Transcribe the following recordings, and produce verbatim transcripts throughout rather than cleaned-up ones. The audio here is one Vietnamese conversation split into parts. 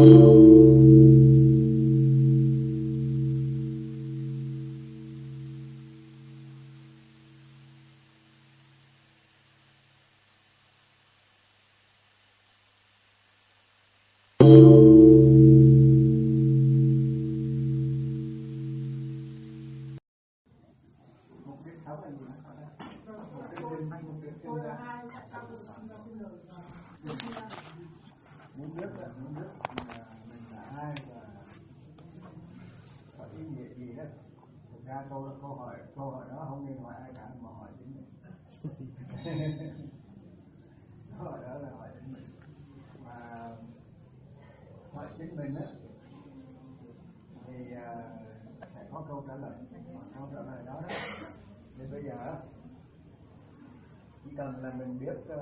Muốn biết là muốn biết là mình là ai và có ý nghĩa gì đó. Thực ra câu câu hỏi câu hỏi đó không nên hỏi ai cả mà hỏi chính mình. Câu hỏi đó là hỏi chính mình. Mà hỏi chính mình á thì uh, sẽ có câu trả lời. Câu trả lời đó đó. Thì bây giờ chỉ cần là mình biết uh,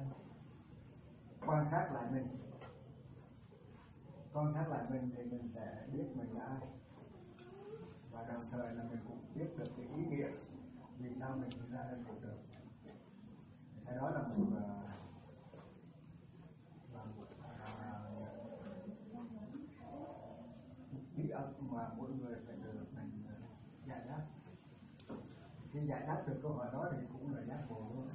quan sát lại mình. Quan sát lại mình thì mình sẽ biết mình là ai, và đồng thời là mình cũng biết được cái ý nghĩa vì sao mình ra đây cuộc đời. Cái đó là một là một bí ẩn mà mỗi người phải được mình giải đáp. Khi giải đáp được câu hỏi đó thì cũng là giác ngộ luôn.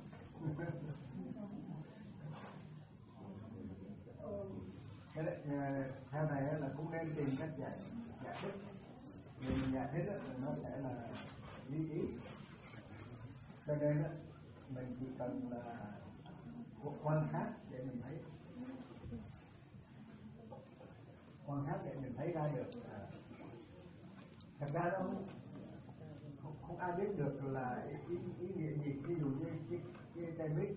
Cái đấy, theo này là cũng nên tìm cách giải giải thích. Vì mình giải thích là nó sẽ là lý ý. Cho nên mình chỉ cần là quan sát để mình thấy, quan sát để mình thấy ra được. Thật ra nó không, không, không ai biết được là ý, ý nghĩa gì. Ví dụ như cái, cái cây mít,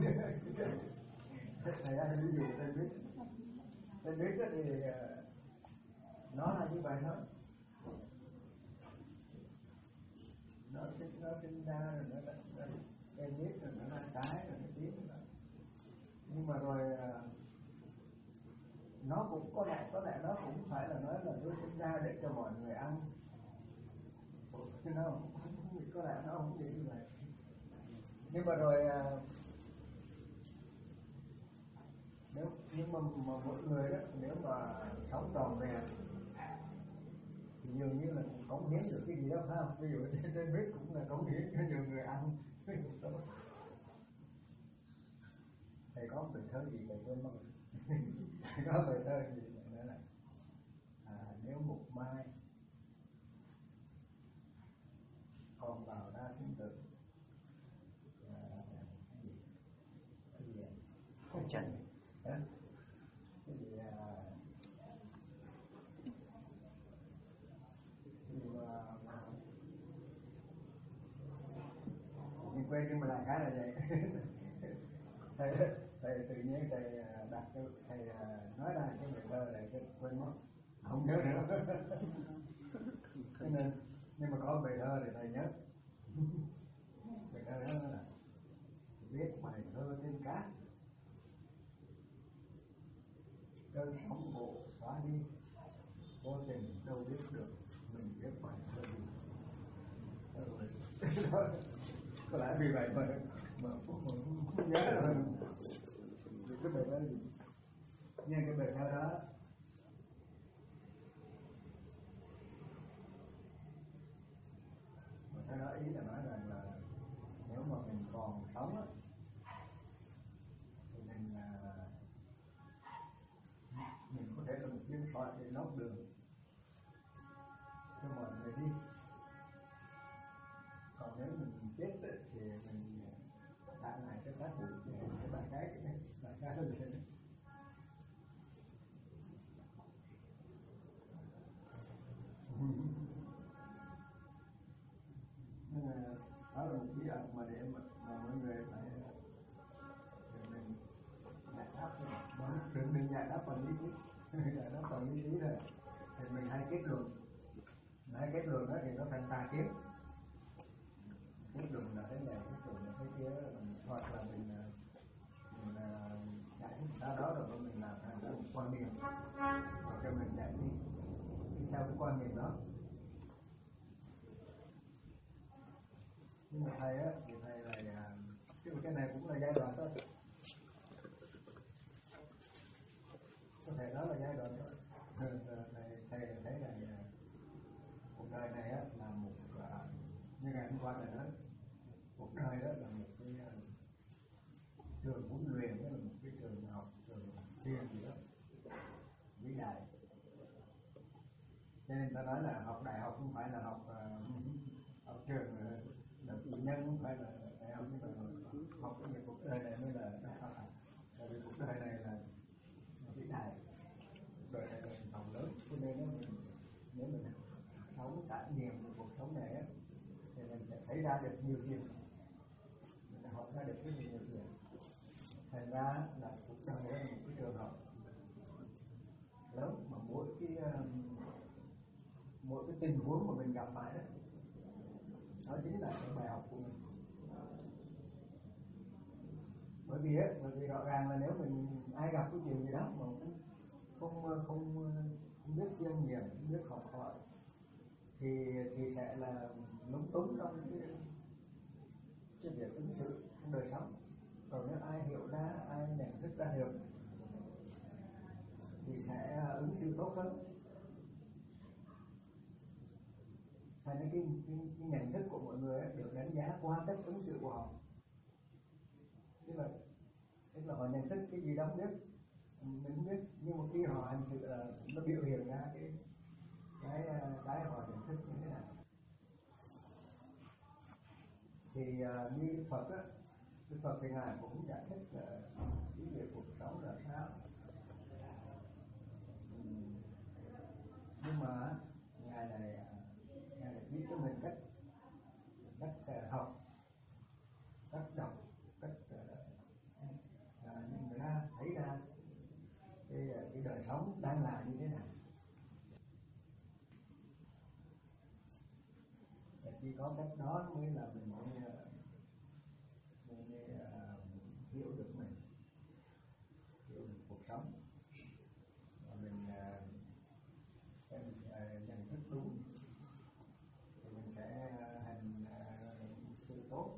thầy ra ví dụ cây mít. Cây mít thì nó là như vậy thôi. Nó sinh nó sinh ra rồi nó nó cây mít rồi nó ra trái rồi nó tím rồi. Nhưng mà rồi nó cũng có lẽ có lẽ nó cũng phải là nói là tôi sinh ra để cho mọi người ăn. Chứ nó không, có lẽ nó không nghĩ như vậy. Nhưng mà rồi nếu nhưng mà, mà mỗi người đó nếu mà sống tròn vẹn thì dường như là cũng cống hiến được cái gì đó phải không? Ví dụ trên biết cũng là cống hiến cho nhiều người ăn. Thầy có bài thơ gì thầy quên mất. Thầy có bài thơ gì nữa là à, nếu một mai còn vào ra sinh tử cái gì không trần cái gì mình quên, nhưng mà đại khái là vậy. thầy, thầy tự nhiên thầy đặt cho thầy nói ra cái bài thơ này cái quên mất, không nhớ nữa. Cho nên nhưng mà có bài thơ thì thầy nhớ. Bài thơ đó là viết bài thơ trên cát, cơn sóng bộ xóa đi, vô tình đâu biết được mình viết bài thơ gì. Có lẽ vì vậy mà mà không nhớ rồi. Cái bài thơ gì? Nghe cái bài thơ đó. Bài thơ đó ý là nói rằng là nếu mà mình còn sống á thì mình mình có thể là một viên sỏi để lót đường cho mọi người đi. Còn nếu mình chết thì mình lại lại cái tác vụ cái bài cái bài cái đó gì. Đó là một bí ẩn mà để mà, mà mọi người phải mình giải đáp thôi. Đừng đừng giải đáp bằng lý thuyết. Giải đáp bằng lý thuyết rồi thì mình hay kết luận, mình hay kết luận đó thì nó thành tà kiến. Kết luận là thế này, kết luận là thế kia, hoặc là mình mình giải thích ra đó rồi mình làm thành ra một quan điểm rồi cho mình giải đi theo cái quan điểm đó. Nhưng mà thầy á thì thầy là cái cái này cũng là giai đoạn thôi. Có thể đó là giai đoạn thôi. qua là nói cuộc đời đó là một cái trường huấn luyện, đó là một cái trường học, trường thiền gì đó vĩ đại. Cho nên ta nói là học đại học không phải là học uh, học trường là cử nhân, không phải là đại học, nhưng mà học cái việc cuộc đời này mới là đại học. Tại vì cuộc đời này là vĩ đại, cuộc đời này là học lớn, cho nên nó mình nếu mình sống trải nghiệm cuộc sống này á, thì mình sẽ thấy ra được nhiều chuyện, mình sẽ học ra được rất nhiều chuyện. Thành ra là cuộc đời là một cái trường học lớn, mà mỗi cái mỗi cái tình huống mà mình gặp phải đó, đó chính là cái bài học của mình. Bởi vì á, bởi vì rõ ràng là nếu mình ai gặp cái chuyện gì đó mà cũng không không không biết kiêm nhiệm, không biết học hỏi, thì thì sẽ là lúng túng trong cái cái việc ứng xử trong đời sống. Còn nếu ai hiểu ra, ai nhận thức ra được thì sẽ ứng xử tốt hơn. Thành ra cái, cái, cái nhận thức của mọi người ấy, được đánh giá qua cách ứng xử của họ. Tức là, tức là họ nhận thức cái gì đó không biết, mình không biết, nhưng mà khi họ hành sự là nó biểu hiện ra cái cái cái họ nhận thức như thế nào. Thì uh, như Phật á, Đức Phật thì ngài cũng giải thích là cái việc cuộc sống là sao. Uhm. Nhưng mà ngài này ngài này chỉ cho mình cách cách uh, học, cách đọc, cách uh, nhìn ra thấy ra cái cái đời sống đang là như thế nào. Và chỉ có cách đó mới là mình mới mình mới uh, hiểu được mình, hiểu được cuộc sống, và mình uh, sẽ uh, nhận thức đúng thì mình sẽ uh, hành uh, sự tốt.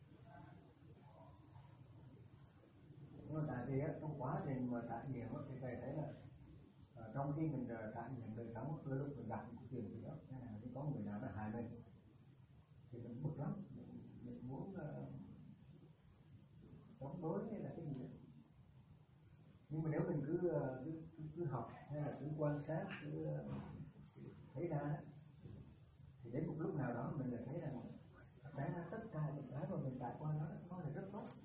Nhưng mà tại vì á, trong quá trình mà trải nghiệm á, thì thầy thấy là uh, trong khi mình uh, trải nghiệm đời sống, đôi lúc mình gặp một chuyện gì đó, thế nào thì có người nào đã hại mình thì mình bực lắm, mình, mình muốn uh, chống đối hay là cái gì đó. Nhưng mà nếu mình cứ cứ, cứ, cứ học hay là cứ quan sát, cứ thấy ra thì đến một lúc nào đó mình lại thấy rằng ra tất cả những cái mà mình trải qua đó nó là rất tốt,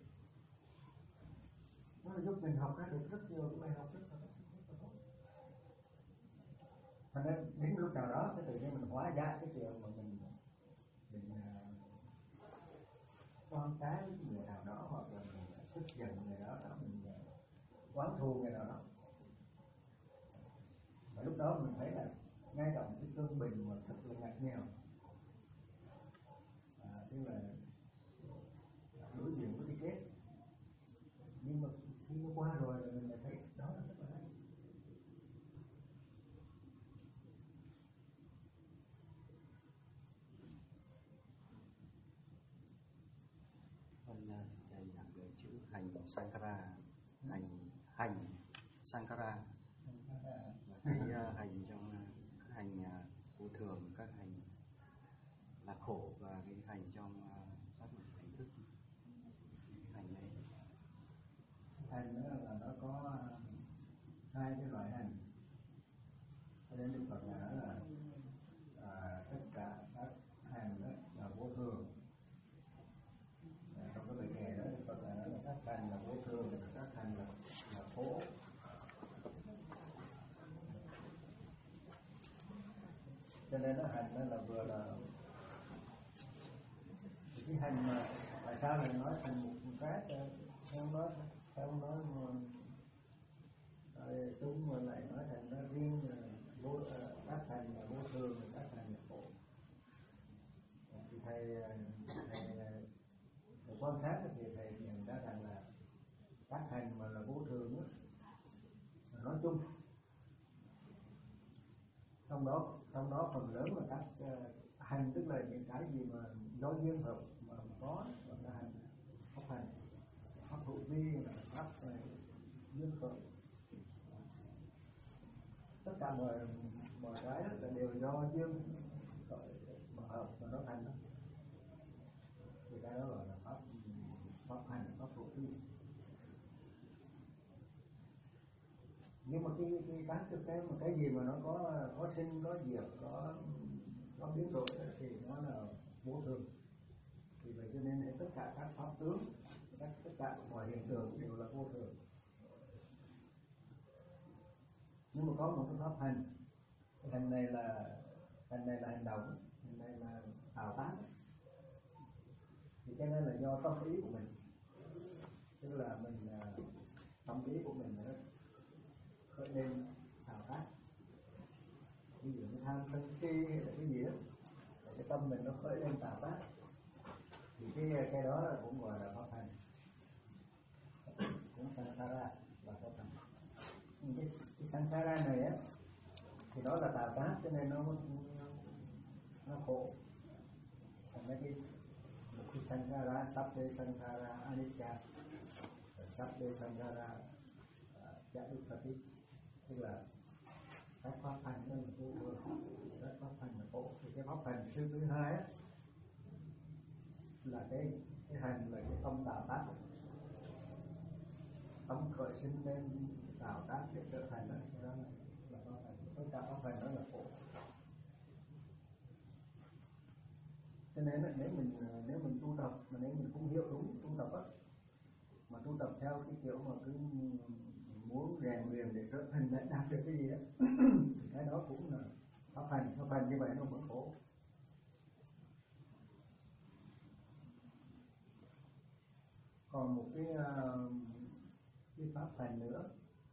nó là giúp mình học ra được rất nhiều cái bài học rất là tốt. Thành ra đến lúc nào đó cái tự nhiên mình hóa giải cái chuyện mà mình mình quan trái với người nào đó, hoặc là mình tức giận người đó, đó mình oán thù người nào đó. Và lúc đó mình thấy là ngay cả một cái cơn bình mà thật là ngặt nghèo, à, tức là đối diện với cái chết, nhưng mà khi nó qua rồi là mình lại thấy đó là rất là hay. Thầy giảng về chữ hành Sankara, hành hành Sankara, và cái uh, hành trong các hành uh, vô thường, các hành là khổ, và cái hành trong uh, các hành thức. Cái hành này, hành đó là nó có hai cái loại hành. Cho nên Đức Phật nói là à, tất cả các hành đó là vô thường. Trong cái bài kệ đó Đức Phật nói là các hành là vô thường, các hành là, là khổ. Cho nên nó hành đó là vừa là cái hành mà tại sao lại nói thành một cái theo nói theo nói mà chúng mà lại nói thành nó riêng là vô các hành là vô thường, các hành là khổ. Thì thầy thầy, thầy quan sát thì thầy nhận ra rằng là các hành mà là vô thường đó, nói chung trong đó trong đó phần lớn là các uh, hành, tức là những cái gì mà do duyên hợp mà có gọi là hành, pháp hành, pháp hữu vi, pháp duyên hợp, tất cả mọi mọi cái là đều do duyên mà hợp mà nó thành đó. đó gọi là pháp pháp hành, pháp thổ phi. Nhưng mà cái cái cái cái cái mà cái gì mà nó có có sinh, có diệt, có có biến đổi thì nó là vô thường. Vì vậy cho nên tất cả các pháp tướng, tất tất cả mọi hiện tượng đều là vô thường. Nhưng mà có một cái pháp hành, cái hành này là hành này là hành động, hành này là tạo tác. Thì cái này là do tâm ý của mình, tức là mình tâm ý của mình nó khởi lên tạo tác. Ví dụ như tham sân si hay là cái gì đó, cái tâm mình nó khởi lên tạo tác, thì cái cái đó là cũng gọi là pháp hành, cũng sankhara là pháp hành. Cái, cái sankhara này á thì đó là tạo tác, cho nên nó nó khổ. Thành ra cái một cái sankhara, sabbe sankhara anicca, sabbe sankhara chadukkati, tức là các pháp hành nó là vô thường, các pháp hành là khổ. Thì cái pháp hành thứ thứ hai á là cái cái hành là cái tâm tạo tác, tâm khởi sinh lên tạo tác để trở thành đó, đó là, là pháp hành. Tất cả pháp hành đó là khổ. Cho nên là nếu mình nếu mình tu tập mà nếu mình không hiểu đúng tu tập á, mà tu tập theo cái kiểu mà cứ muốn rèn luyện để trở thành để đạt được cái gì đó thì cái đó cũng là pháp hành. Pháp hành như vậy nó vẫn khổ. Còn một cái cái pháp hành nữa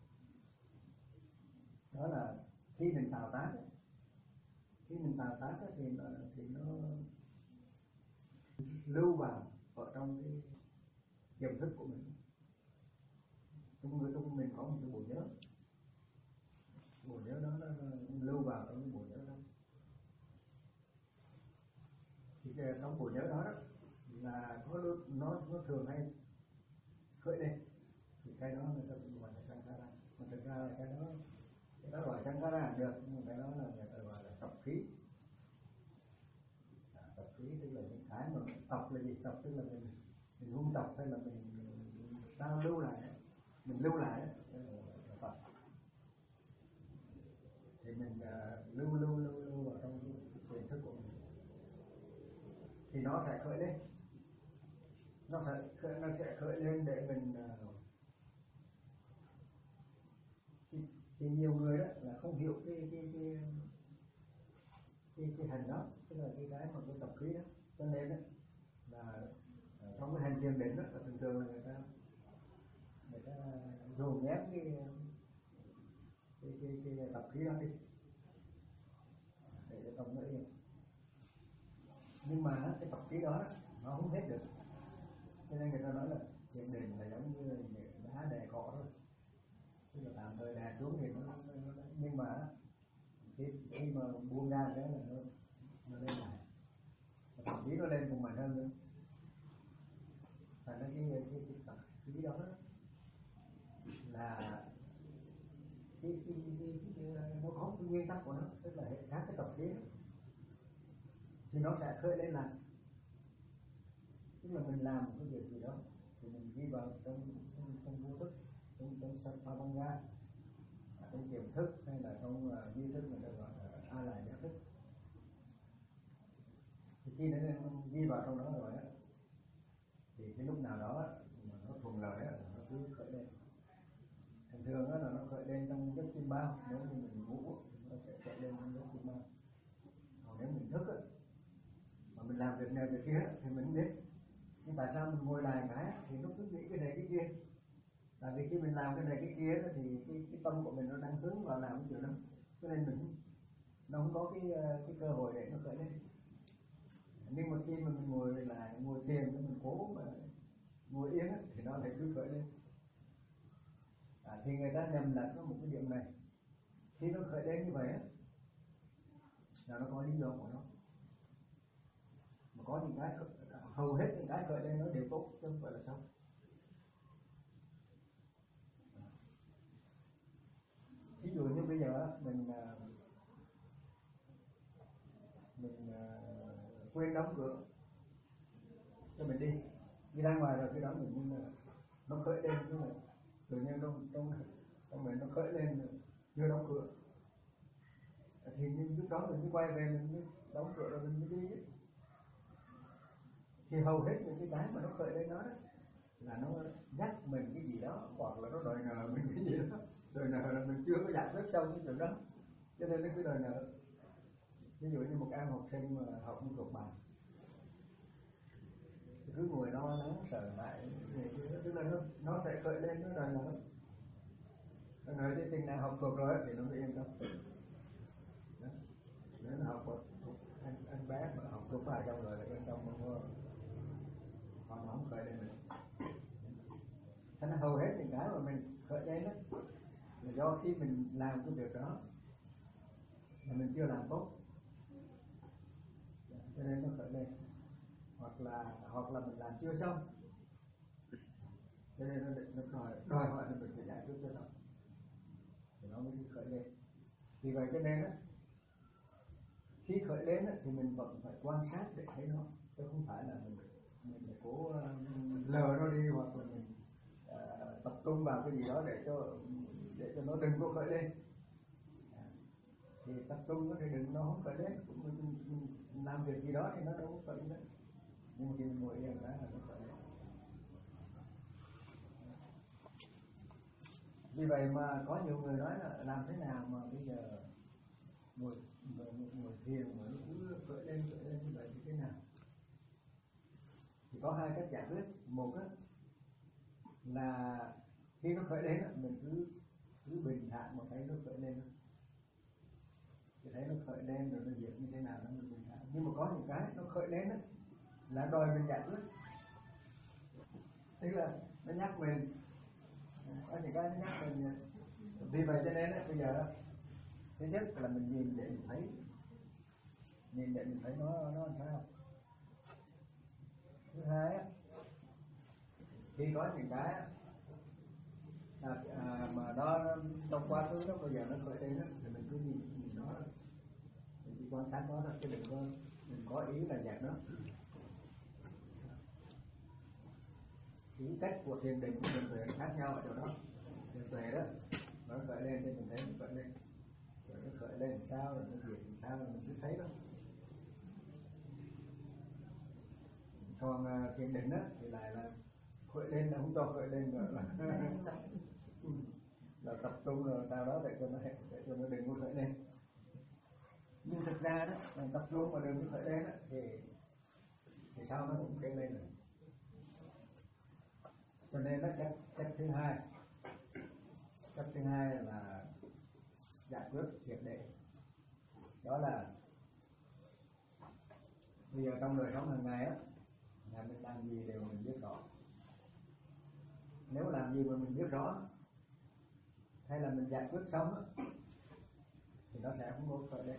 đó là khi mình tạo tác, khi mình tạo tác thì nó, thì nó lưu vào ở trong cái tiềm thức của mình. Trong người trong mình có một cái bộ nhớ, bộ nhớ đó nó, nó lưu vào trong cái bộ nhớ đó. Thì cái, trong bộ nhớ đó, đó là có nó nó thường hay khởi lên, thì cái đó người ta cũng gọi là sankhara. Mà thực ra là cái đó cái đó gọi sankhara được, nhưng cái đó là người ta gọi là tập khí. À, tập khí tức là những cái mà tập là gì? Tập tức là mình mình huân tập hay là mình, mình, mình sao lưu lại, mình lưu lại đó, là tập. Thì mình uh, lưu lưu lưu lưu vào trong cái tiềm thức của mình, thì nó sẽ khởi lên, nó sẽ khởi, nó sẽ khởi lên để mình uh, thì, thì nhiều người đó là không hiểu cái cái cái cái, cái hành đó, tức là cái cái mà cái tập khí đó, cho nên đó là trong cái hành thiền định đó là thường thường là người ta người ta dồn ép cái cái cái, cái tập khí đó đi để cho tâm nó yên. Nhưng mà cái tập khí đó nó không hết được, cho nên người ta nói là thiền định là giống như đá đè cỏ thôi, tức là tạm thời đè xuống thì nó, nó, nó, nó nhưng mà khi, khi mà buông ra cái là nó nó lên lại, thậm chí nó lên cùng mạnh hơn nữa. Thành ra cái cái cái tập khí đó là cái cái, cái, cái, cái nó có cái nguyên tắc của nó, tức là các cái tập khí thì nó sẽ khởi lên làm, tức là mình làm một cái việc gì đó thì mình ghi vào trong trong, trong vô thức, trong trong sapavanga, trong tiềm thức hay là trong uh, duy thức, người ta gọi là a lại giác thức. Thì khi nó ghi vào trong đó rồi á, thì cái lúc nào đó mà nó thuận lợi á, nó cứ khởi lên. Thường thường á là nó khởi lên trong giấc chiêm bao, nếu như mình ngủ nó sẽ khởi lên trong giấc chiêm bao. Còn nếu mình thức á, mà mình làm việc này việc kia thì mình biết. Nhưng tại sao mình ngồi lại cái thì nó cứ nghĩ cái này cái kia? Tại vì khi mình làm cái này cái kia thì cái, cái tâm của mình nó đang hướng vào làm cái chuyện đó, cho nên mình nó không có cái cái cơ hội để nó khởi lên. Nhưng mà khi mà mình ngồi lại ngồi thiền, mình cố mà ngồi yên thì nó lại cứ khởi lên. À, thì người ta nhầm lẫn có một cái điểm này, khi nó khởi lên như vậy á là nó có lý do của nó. Mà có những cái hầu hết những cái khởi lên nó đều tốt chứ không phải là xấu. Ví dụ như bây giờ mình mình quên đóng cửa, cho cho mình đi đi ra ngoài rồi, cái đó mình như là nó khởi lên, tức là tự nhiên trong trong trong mình nó khởi lên chưa đóng cửa, thì nhưng lúc đó mình mới quay về, mình mới đóng cửa rồi mình mới đi ấy. Thì hầu hết những cái cái mà nó khởi lên đó, đó là nó nhắc mình cái gì đó, hoặc là nó đòi nợ mình cái gì đó, đòi nợ là mình chưa có giải quyết xong cái chuyện đó, cho nên nó cứ đòi nợ. Ví dụ như một em học sinh mà học không thuộc bài, cứ ngồi lo lắng sợ hãi, tức là nó nó sẽ khởi lên, nó đòi nợ. Nó nói tới chừng nào học thuộc rồi thì nó mới yên tâm. Nếu nó học một anh, anh bé mà học thuộc bài xong rồi là yên tâm, không có còn không khởi lên nữa. Thành ra hầu hết những cái mà mình khởi lên đó là do khi mình làm cái việc đó mà mình chưa làm tốt, cho nên nó khởi lên, hoặc là hoặc là mình làm chưa xong, cho nên nó, nó đòi đòi hỏi là mình phải giải quyết cho xong thì nó mới khởi lên. Vì vậy cho nên đó, khi khởi lên đó, thì mình vẫn phải quan sát để thấy nó, chứ không phải là mình mình phải cố uh, lờ nó đi, hoặc là mình uh, tập trung vào cái gì đó để cho để cho nó đừng có khởi lên. Thì tập trung nó thì đừng nó không khởi lên, mình, mình, mình làm việc gì đó thì nó đâu có khởi lên, nhưng mà khi mình ngồi yên đó là nó khởi lên. Vì vậy mà có nhiều người nói là làm thế nào mà bây giờ ngồi ngồi, ngồi thiền mà nó cứ khởi lên khởi lên như vậy thì thế nào? Thì có hai cách giải quyết. Một á, là khi nó khởi lên mình cứ cứ bình thản mà thấy nó khởi lên, thì thấy nó khởi lên rồi nó diệt như thế nào nó mình bình thản. Nhưng mà có những cái nó khởi lên đó, là đòi mình giải quyết, tức là nó nhắc mình, có những cái nó nhắc mình. Vì vậy cho nên đó, bây giờ thứ nhất là mình nhìn để mình thấy, nhìn để mình thấy nó nó làm sao. Thứ hai á, khi có những cái à, à, mà nó trong quá khứ đó bây giờ nó khởi lên đó, thì mình cứ nhìn, nhìn nó, mình chỉ quan sát nó thôi, chứ đừng có đừng có ý là dẹp nó. Cái cách của thiền định của mình tuệ khác nhau ở chỗ đó. Thiền tuệ đó nó khởi lên thì mình thấy nó khởi lên, rồi nó khởi lên làm sao, rồi nó diệt làm sao, rồi mình cứ thấy đó. Còn uh, thiền định đó thì lại là khởi lên là không cho khởi lên nữa, là là tập trung rồi sau đó để cho nó để cho nó đừng có khởi lên. Nhưng thực ra đó, mình tập trung mà đừng có khởi lên đó, thì thì sao nó cũng khởi lên rồi. Cho nên đó, cách cách thứ hai, cách thứ hai là giải quyết triệt để, đó là bây giờ trong đời sống hàng ngày á, là mình làm gì đều mình biết rõ. Nếu làm gì mà mình biết rõ hay là mình giải quyết xong á, thì nó sẽ không có khởi lên.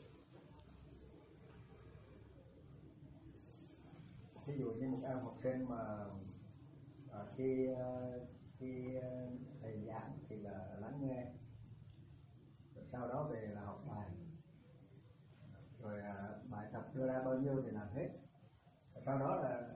Ví dụ như một em học sinh mà à, khi khi thầy giảng thì là lắng nghe, rồi sau đó về là học bài, rồi à, bài tập đưa ra bao nhiêu thì làm hết, rồi sau đó là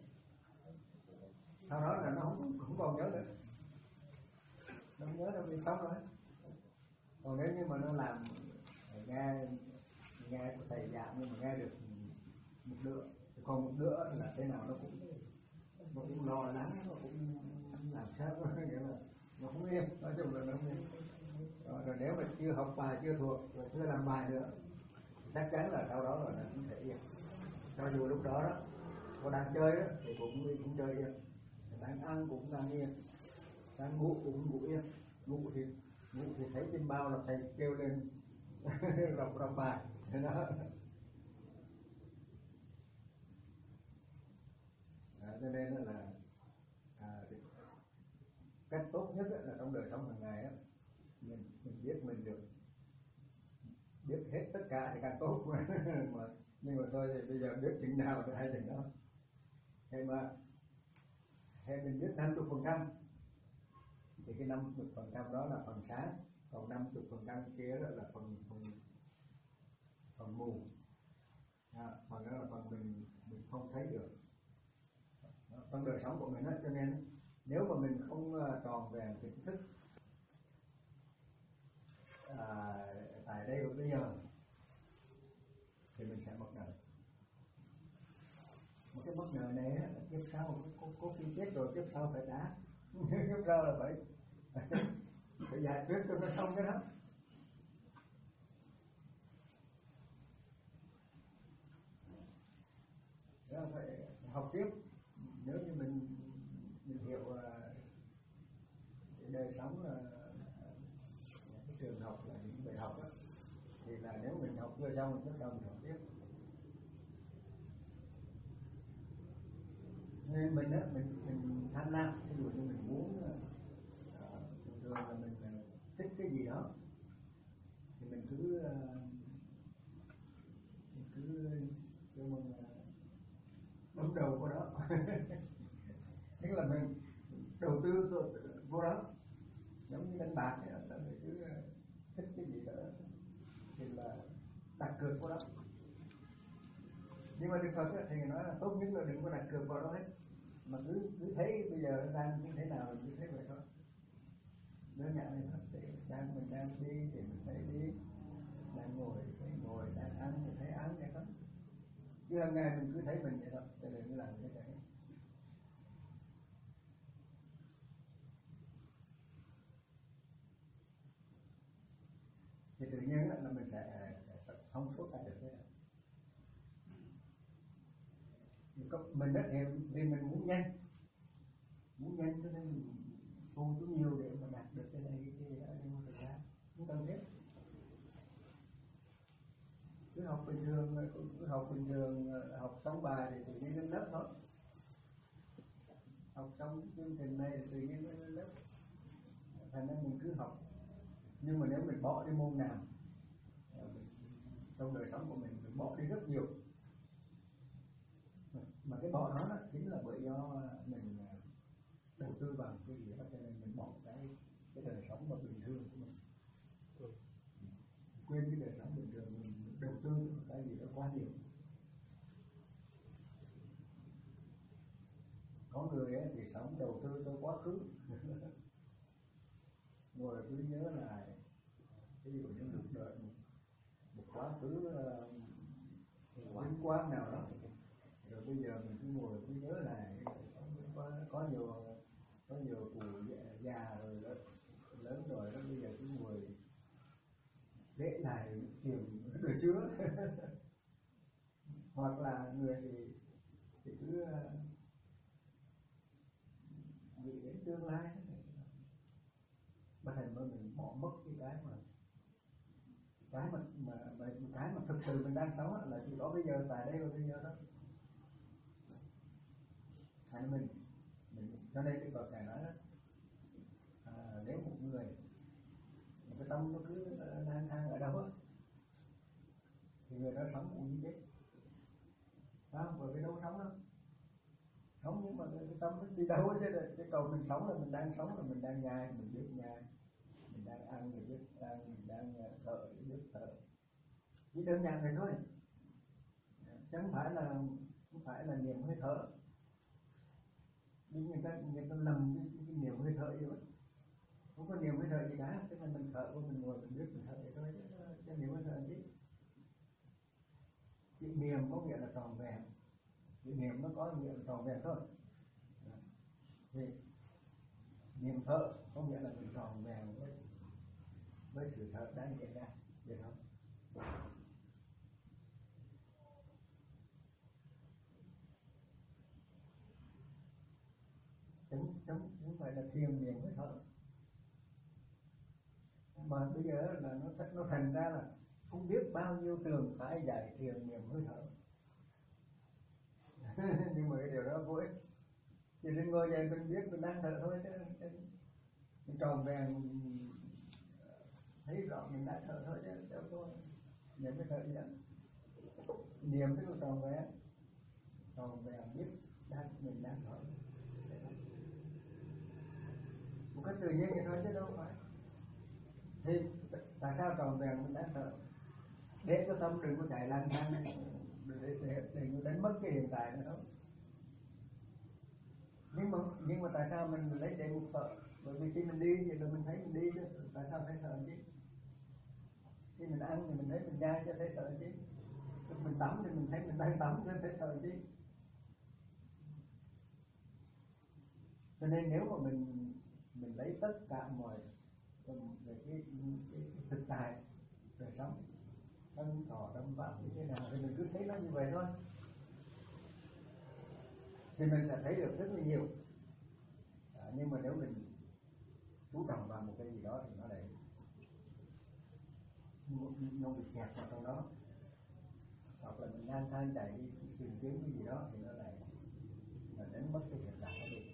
sau đó là nó không không còn nhớ nữa, nó không nhớ đâu, đi xong rồi. Còn nếu như mà nó làm nghe nghe của thầy giảng nhưng mà nghe được một nửa, còn một nửa là thế nào nó cũng nó cũng lo lắng, nó cũng làm sao đó, nghĩa là nó không yên, nói chung là nó không yên. Rồi, rồi nếu mà chưa học bài, chưa thuộc, rồi chưa làm bài nữa, chắc chắn là sau đó là nó không thể yên. Cho dù lúc đó đó có đang chơi đó, thì cũng cũng chơi yên, đang ăn cũng đang yên, đang ngủ cũng ngủ yên. Ngủ thì ngủ thì thấy trên bao là thầy kêu lên đọc đọc bài thế đó. À, cho nên là à, cách tốt nhất là trong đời sống hàng ngày đó, mình mình biết mình được biết hết tất cả thì càng tốt mà, mà nhưng mà thôi thì bây giờ biết chừng nào thì hay chừng đó. Thế mà hay mình biết năm mươi phần trăm thì cái năm mươi phần trăm đó là phần sáng, còn năm mươi phần trăm kia đó là phần phần phần mù, à, phần đó là phần mình mình không thấy được. trong đời sống của mình đó. Cho nên nếu mà mình không tròn vẹn kiến thức à, tại đây và bây giờ thì mình sẽ mất đời. Một cái mất đời này là kiếp sau có, có khi chết rồi kiếp sau phải trả kiếp sau là phải phải giải quyết cho nó xong cái đó. Đó phải học tiếp. Nếu như mình mình hiểu uh, đời sống là cái trường học là những bài học đó, thì là nếu mình học chưa xong thì bắt đầu mình học tiếp. Nên mình á, mình mình tham lam, ví dụ như mình muốn uh, thường thường là mình uh, thích cái gì đó thì mình cứ uh, mình cứ cho mình uh, đấm đầu vào đó. Tức là mình đầu tư vô đó, giống như đánh bạc ấy, là mình cứ uh, thích cái gì đó thì là đặt cược vào đó. Nhưng mà Đức Phật thì nói là tốt nhất là đừng có đặt cược vào đó hết, mà cứ cứ thấy bây giờ nó đang như thế nào mình cứ thấy vậy thôi. Đơn giản này thôi. Thì đang mình đang đi thì mình thấy đi, đang ngồi thấy ngồi, đang ăn thì thấy ăn vậy thôi. Cứ hàng ngày mình cứ thấy mình vậy thôi, cho nên cứ làm như thế. Thì tự nhiên là mình sẽ thông suốt cả được thế này. Mình rất hiểu vì mình muốn nhanh, muốn nhanh cho nên mình tu chú nhiều để mà đạt được cái này cái kia đó, nhưng mà thực ra không cần thiết. Cứ học bình thường, cứ học bình thường, học xong bài thì tự nhiên lên lớp thôi. Học xong chương trình này thì tự nhiên lên lớp. Thành nên mình cứ học. Nhưng mà nếu mình bỏ đi môn nào trong đời sống của mình, mình bỏ đi rất nhiều. Mà cái bỏ đó, đó chính là bởi do mình đầu tư vào cái gì đó, cho nên mình bỏ cái cái đời sống mà bình thường của mình. Ừ. Quên cái đời sống bình thường, mình đầu tư vào cái gì đó quá nhiều. Có người ấy thì sống đầu tư cho quá khứ, rồi cứ nhớ lại ví dụ như một đời một, một quá khứ uh, vinh quang nào đó, rồi bây giờ mình cứ ngồi cứ nhớ lại có, có nhiều có nhiều cụ già rồi lớn, lớn rồi đó, bây giờ cứ ngồi vẽ lại chuyện đời xưa. Hoặc là người thì, thì cứ nghĩ đến tương lai, mà thành ra mình bỏ mất cái cái mà cái mà mà, mà cái mà thực sự mình đang sống là chỉ có bây giờ, tại đây và bây giờ đó. Thành mình mình cho nên cái Phật này nói đó, à, nếu một người một cái tâm nó cứ lang thang ở đâu á thì người đó sống cũng như chết. Đó, bởi vì đâu sống đâu, sống nhưng mà cái tâm nó đi đâu chứ. Cái cầu mình sống là mình đang sống, là mình đang nhai mình biết nhai, mình đang ăn mình biết ăn, mình đang thở mình biết thở. Chỉ đơn giản vậy thôi, chẳng phải là không phải là niệm hơi thở. Nhưng người ta người ta lầm cái, cái niệm hơi thở gì đó, không có niệm hơi thở gì cả. Tức là mình thở của mình ngồi mình biết mình thở vậy thôi, chứ cái niệm hơi thở gì. Cái niệm có nghĩa là tròn vẹn, cái niệm nó có nghĩa là tròn vẹn thôi. Thì niệm thở có nghĩa là mình tròn vẹn với với sự thở đang diễn ra, được không? Đúng, đúng, không phải là thiền niệm với thở. Mà bây giờ là nó nó thành ra là không biết bao nhiêu trường phải dạy thiền niệm hơi thở. Nhưng mà cái điều đó vô ích. Chỉ đến ngồi dậy mình biết mình đang thở thôi, chứ mình tròn vẹn mình thấy rõ mình đang thở thôi, chứ đâu có niệm cái thở gì đó. Niệm tức là tròn vẹn, tròn vẹn biết đang mình đang thở một cách tự nhiên vậy thôi, chứ đâu phải. Thì tại sao tròn vẹn mình đang thở? Để cho tâm đừng có chạy lang thang, để, để, để, để đánh mất cái hiện tại nữa đâu. nhưng mà nhưng mà tại sao mình lấy để một sợ? Bởi vì khi mình đi thì là mình thấy mình đi chứ, tại sao thấy sợ chứ? Khi mình ăn thì mình thấy mình nhai cho thấy sợ chứ, lúc mình tắm thì mình thấy mình đang tắm cho thấy sợ chứ. Cho nên nếu mà mình mình lấy tất cả mọi về cái, cái, cái, cái thực tại đời sống thân thọ tâm pháp như thế nào thì mình cứ thấy nó như vậy thôi, thì mình sẽ thấy được rất là nhiều. À, nhưng mà nếu mình chú trọng vào một cái gì đó thì nó lại nó bị kẹt vào trong đó, hoặc là mình lang thang chạy đi tìm kiếm cái gì đó thì nó lại là đánh mất cái hiện tại của mình.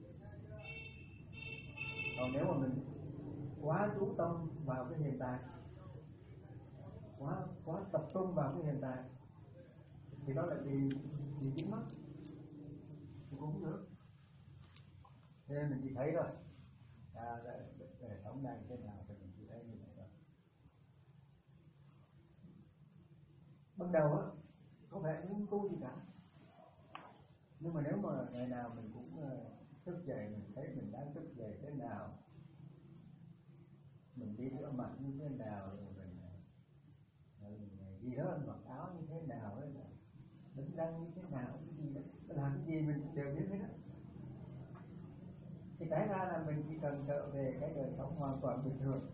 Còn nếu mà mình quá chú tâm vào cái hiện tại, quá quá tập trung vào cái hiện tại thì nó lại bị bị dính mất, thì cũng không được. Thế nên mình chỉ thấy rồi, à, đời sống đang thế nào thì mình chỉ thấy như vậy thôi. Ban đầu á có vẻ không tu gì cả, nhưng mà nếu mà ngày nào mình cũng uh, thức dậy mình thấy mình đang thức dậy thế nào, mình đi rửa mặt như thế nào, rồi mình, rồi mình đi đó mặc áo như thế nào ấy, đánh răng như thế nào, cái gì đó, làm cái gì mình đều biết hết đó. Thì cái ra là mình chỉ cần trở về cái đời sống hoàn toàn bình thường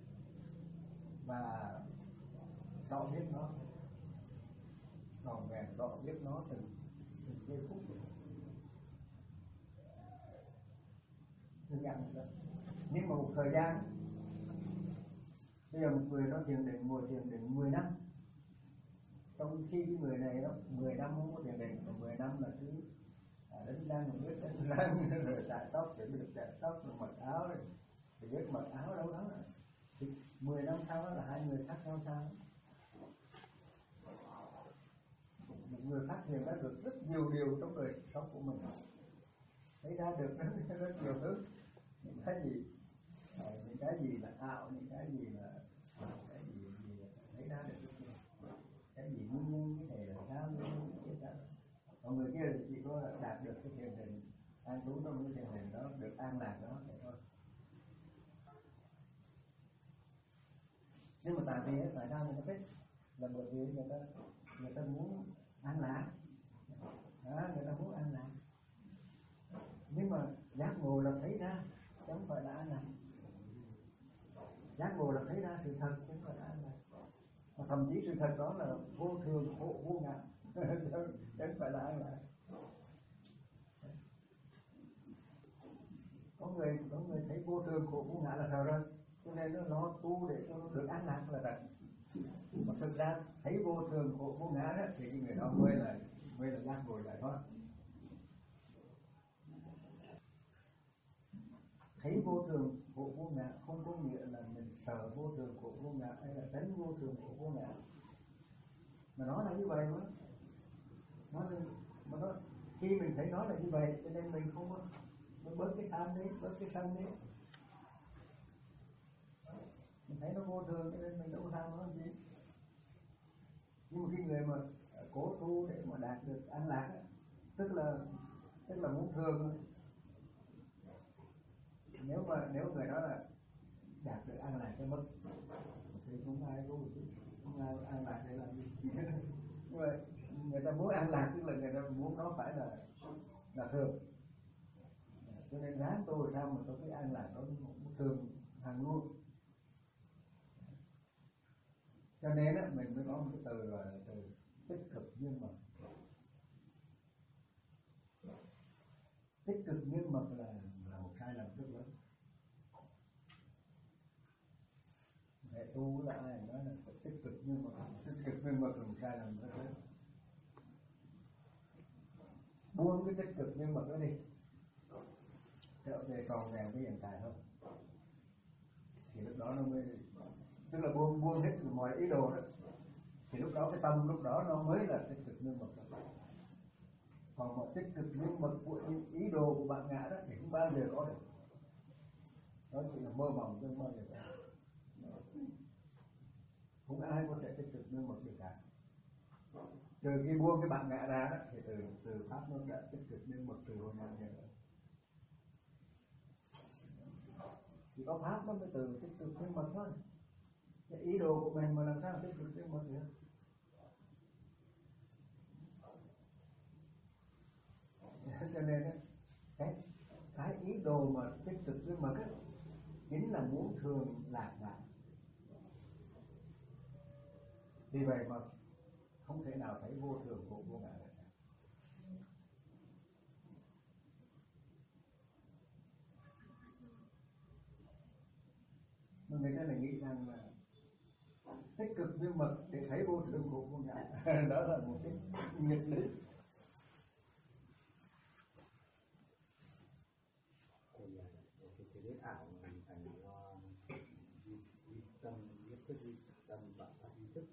và rõ biết nó, tròn vẹn rõ biết nó từng từng giây phút. Thực nhận được. Nhưng mà một thời gian, bây giờ một người nó thiền định, ngồi thiền định mười năm, trong khi cái người này đó mười năm không có thiền định, còn mười năm là cứ đánh răng rồi biết đánh răng rồi chải tóc để được chải tóc rồi mặc áo rồi thì biết mặc áo đâu đó, thì mười năm sau đó là hai người khác nhau sao? Một người phát hiện ra được rất nhiều điều trong đời sống của mình, thấy ra được rất, rất nhiều thứ, những cái gì những cái gì là ảo, những cái gì là cái gì, gì là thấy ra được rất nhiều, cái gì nguyên nhân cái này là sao, nguyên nhân cái sao. Còn người kia thì chỉ có đạt được cái thiền định, an trú trong cái thiền định đó, được an lạc đó vậy thôi. Nhưng mà tại vì tại sao người ta thích là bởi vì người ta người ta muốn an lạc, đó, người ta muốn an lạc. Nhưng mà giác ngộ là thấy ra chứ không phải là an lạc. Giác ngộ là thấy ra sự thật chứ không phải là an lạc. Mà thậm chí sự thật đó là vô thường khổ vô ngã chứ không phải là an lạc. Có người có người thấy vô thường khổ vô ngã là sợ rồi, cho nên nó lo tu để cho nó được an lạc là thật. Mà thực ra thấy vô thường khổ vô ngã đó thì người đó mới là mới là giác ngộ giải thoát. Thấy vô thường khổ vô ngã không có nghĩa là mình sợ vô thường khổ vô ngã hay là tránh vô thường khổ vô ngã, mà nó là như vậy mà nó là, mà nó khi mình thấy nó là như vậy cho nên mình không có mình bớt cái tham đi, bớt cái sân đi, mình thấy nó vô thường cho nên mình đâu có tham nó gì. Nhưng mà khi người mà cố tu để mà đạt được an lạc ấy, tức là tức là muốn thường. Nếu mà nếu người đó là đạt được an lạc cái mức thì không ai có không ai an lạc để làm gì. Nhưng mà người ta muốn an lạc tức là người ta muốn nó phải là là thường, cho nên ráng tu sao mà có cái an lạc đó thường hàng luôn. Cho nên á mình mới có một cái từ gọi là từ tích cực nhưng mật. Tích cực nhưng mật là là một sai lầm rất lớn. Hệ tu là ai nói là tích cực nhưng mật, tích cực nhưng mật là một sai lầm rất lớn. Buông cái tích cực nhưng mật đó đi, trở về tròn vẹn với hiện tại thôi, thì lúc đó nó mới, tức là buông buông hết mọi ý đồ đó, thì lúc đó cái tâm lúc đó nó mới là tích cực nhưng mật đó. Còn một tích cực nhưng mật của ý đồ của bạn ngã đó thì không bao giờ có được, đó chỉ là mơ mộng chứ không bao giờ có. Không ai có thể tích cực nhưng mật được cả. Từ khi buông cái bạn ngã ra đó thì từ từ pháp nó đã tích cực nhưng mật từ hồi nào giờ. Chỉ có pháp nó mới từ tích cực nguyên mật thôi. Cái ý đồ của mình mà làm sao tích cực nguyên mật được. Cho nên đó, cái cái ý đồ mà tích cực nguyên mật á chính là muốn thường lạc bạn. Vì vậy mà không thể nào thấy vô thường của vô ngã được. Mà người ta lại nghĩ rằng là tích cực nguyên mật để thấy vô thường của vô ngã đó là một cái nghịch lý. Thì cái ảo hình thành do tâm biết thức tâm bạn ý thức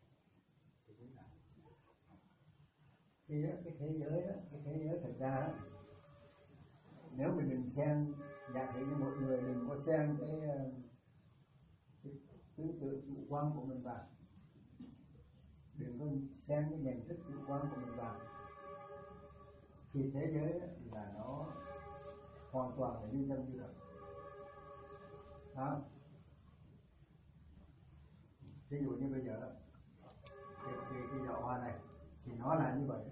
thì cái thế giới đó, cái thế giới thật ra đó, nếu mình đừng xem, giả sử như một người đừng có xem cái cái tư tưởng chủ quan của mình vào, đừng có xem cái nhận thức chủ quan của mình vào, thì thế giới đó, là nó hoàn toàn là như chân như thật. Đó. Ví dụ như bây giờ cái, cái, cái giỏ hoa này thì nó là như vậy.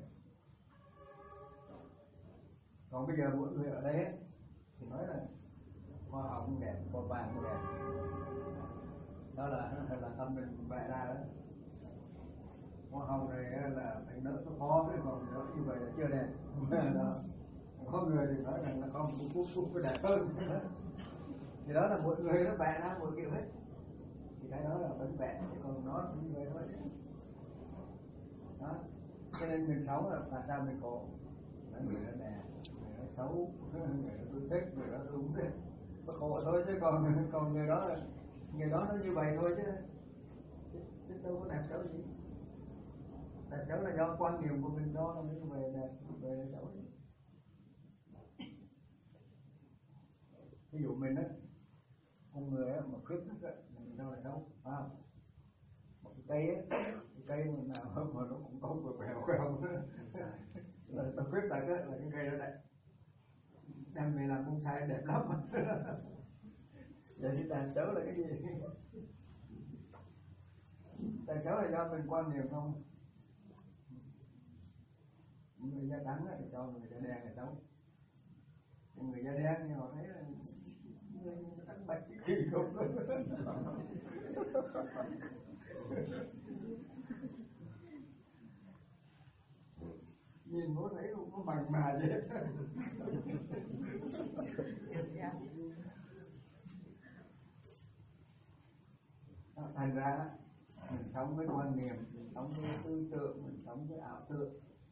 Còn bây giờ mỗi người ở đây ấy, thì nói là hoa hồng đẹp, hoa vàng đẹp, đó là là tâm mình vẽ ra đó. Hoa hồng này là phải nở nó khó, cái còn nở như vậy là chưa đẹp. Đó. Có người thì nói rằng là không, cũng cũng cũng có đẹp hơn. Thì đó là mỗi người nó vẽ ra một kiểu hết. Thì cái đó là vẫn vẽ, chứ còn nó cũng như vậy thôi. Đó. Cho nên mình sống là tại sao mình khổ? Người đó đẹp, người đó xấu, người đó tôi thích, người đó đúng đấy, nó khổ thôi chứ còn còn người đó người đó nó như vậy thôi chứ chứ đâu có đẹp xấu gì. Đẹp xấu là do quan niệm của mình đó, nó mới về đẹp về xấu đấy. Ví dụ mình á, con người á mà khuyết á mình đâu là xấu, phải không? Một cái cây á, cái cây mình nào mà nó cũng có một bèo không là ta khuyết tật á là cái cây đó đẹp, đem về làm bonsai đẹp lắm. Vậy thì tàn xấu là cái gì? Tàn xấu là do mình quan niệm không. Người da trắng thì cho người da đen là xấu, người da đen thì họ thấy là người đánh bạch cái gì không. Nhìn bố thấy không có bằng mà gì hết. Thành ra mình sống với quan niệm, mình sống với tư tưởng, mình sống với ảo tưởng,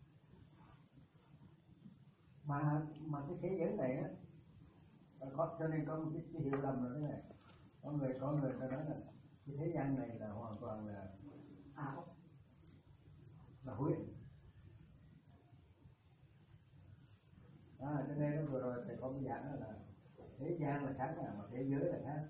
mà mà cái thế giới này á, có cho nên có một cái, cái hiểu lầm là thế này, có người có người ta nói là cái thế gian này là hoàn toàn là ảo, là huyễn. À, cho nên vừa rồi thầy có một giảng là thế gian là khác mà thế giới là khác.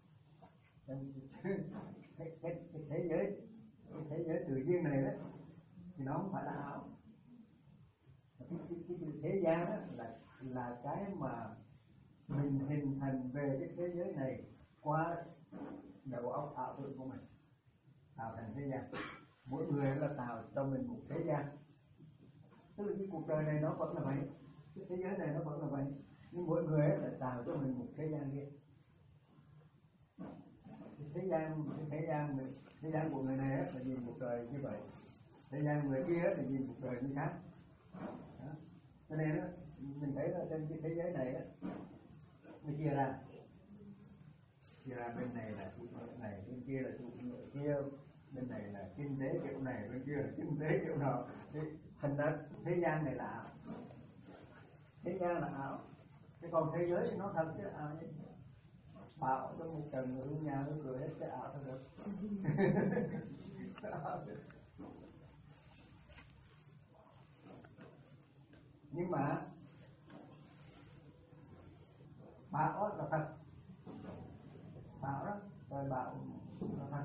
Cái, cái, cái thế giới cái thế giới tự nhiên này đó thì nó không phải là ảo. Cái, cái, cái, cái thế gian đó là là cái mà mình hình thành về cái thế giới này qua đầu óc ảo tưởng của mình tạo thành thế gian. Mỗi người là tạo cho mình một thế gian, tức là cái cuộc đời này nó vẫn là vậy, cái thế giới này nó vẫn là vậy, nhưng mỗi người là tạo cho mình một thế gian kia. Thế gian cái thế gian thế gian của người này là nhìn một đời như vậy, thế gian người kia là nhìn một đời như khác. Đó. Cho nên đó, mình thấy là trên cái thế giới này đó, nó chia ra chia ra bên này là chủ nghĩa này, bên kia là chủ nghĩa kia, bên này là kinh tế kiểu này, bên kia là kinh tế kiểu nào. Thì thành ra thế gian này là ảo, thế gian là ảo, cái còn thế giới thì nó thật chứ ảo chứ. Bảo trong một trần hương nhà hương cửa hết cái ảo thật được. Nhưng mà bảo là thật, bảo đó rồi bảo là thật.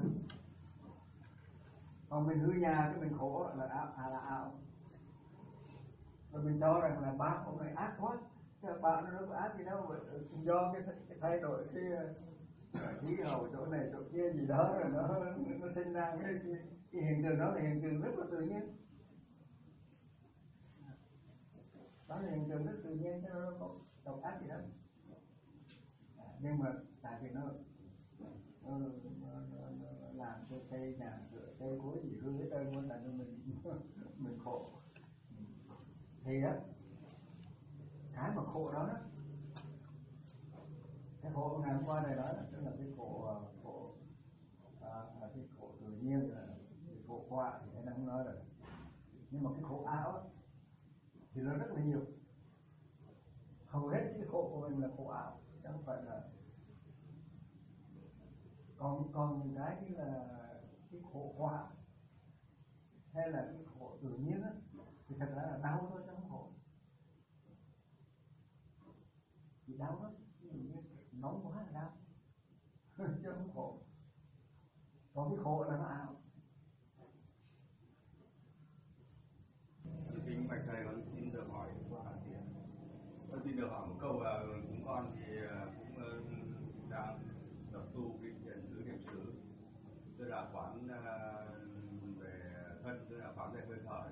Còn mình hư nhà cái mình khổ là ảo, à là ảo. Rồi mình cho rằng là bác ông này ác quá, Các bạn nó đâu có ác gì đâu, mà do cái, cái thay đổi cái khí hậu chỗ này chỗ kia gì đó rồi nó nó sinh ra cái, cái, cái hiện tượng đó là hiện tượng rất là tự nhiên. Đó là hiện tượng rất tự nhiên chứ nó đâu có độc ác gì đâu. À, nhưng mà tại vì nó nó, nó, nó, nó làm cho cây nhà cửa cây cối gì hư hết trơn, muốn là mình mình khổ. Thì đó cái mà khổ đó đó, cái khổ ngày hôm qua này đó tức là cái khổ khổ à, cái khổ tự nhiên, là cái khổ qua thì anh không nói rồi, nhưng mà cái khổ ảo đó, thì nó rất là nhiều. Hầu hết cái khổ của mình là khổ ảo, chứ không phải là còn còn những cái như là cái khổ qua hay là cái khổ tự nhiên á, thì thật ra là đau thôi chứ không khổ. Thì đau lắm, ví dụ như nóng quá là đau chứ không khổ. Còn cái khổ là nó ảo. Kính bạch thầy, con xin được hỏi qua tiền. Con xin được hỏi một câu là chúng con thì cũng đang tập tu cái thiền tứ niệm xứ, tức là quán về thân, tức là quán về hơi thở.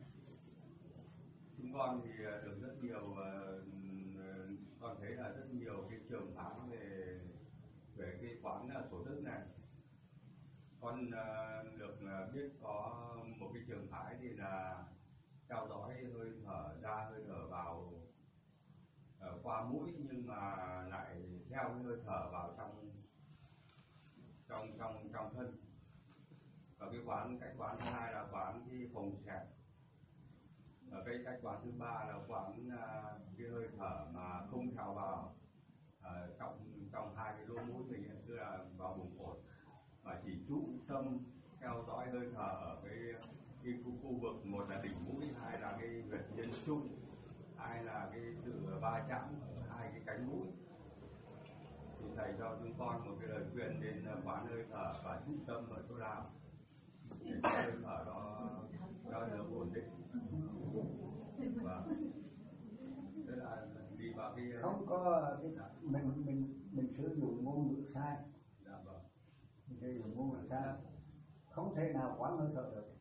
Chúng con thì được rất nhiều, con thấy là rất nhiều cái trường phái về về cái quán số tức này. Con được biết có một cái trường phái thì là theo dõi hơi thở ra, hơi thở vào uh, qua mũi, nhưng mà lại theo cái hơi thở vào trong trong trong trong thân. Và cái quán cách quán thứ hai là quán cái phòng xẹp. Ở cái cách quán thứ ba là quán uh, cái hơi thở mà không theo vào uh, trong trong hai cái lỗ mũi mình, tức là vào vùng phổi, và chỉ chú tâm theo dõi hơi thở ở cái cái khu, khu vực, một là đỉnh mũi, hai là cái huyệt nhân trung, hai là cái sự va chạm hai cái cánh mũi. Thì thầy cho chúng con một cái lời khuyên đến quán hơi thở và chú tâm ở chỗ nào để cái hơi thở đó cho được ổn định. Và tức là đi vào cái không có cái, mình mình mình sử dụng ngôn ngữ sai. Dạ vâng. Mình sử dụng ngôn ngữ sai, không thể nào quán hơi thở được.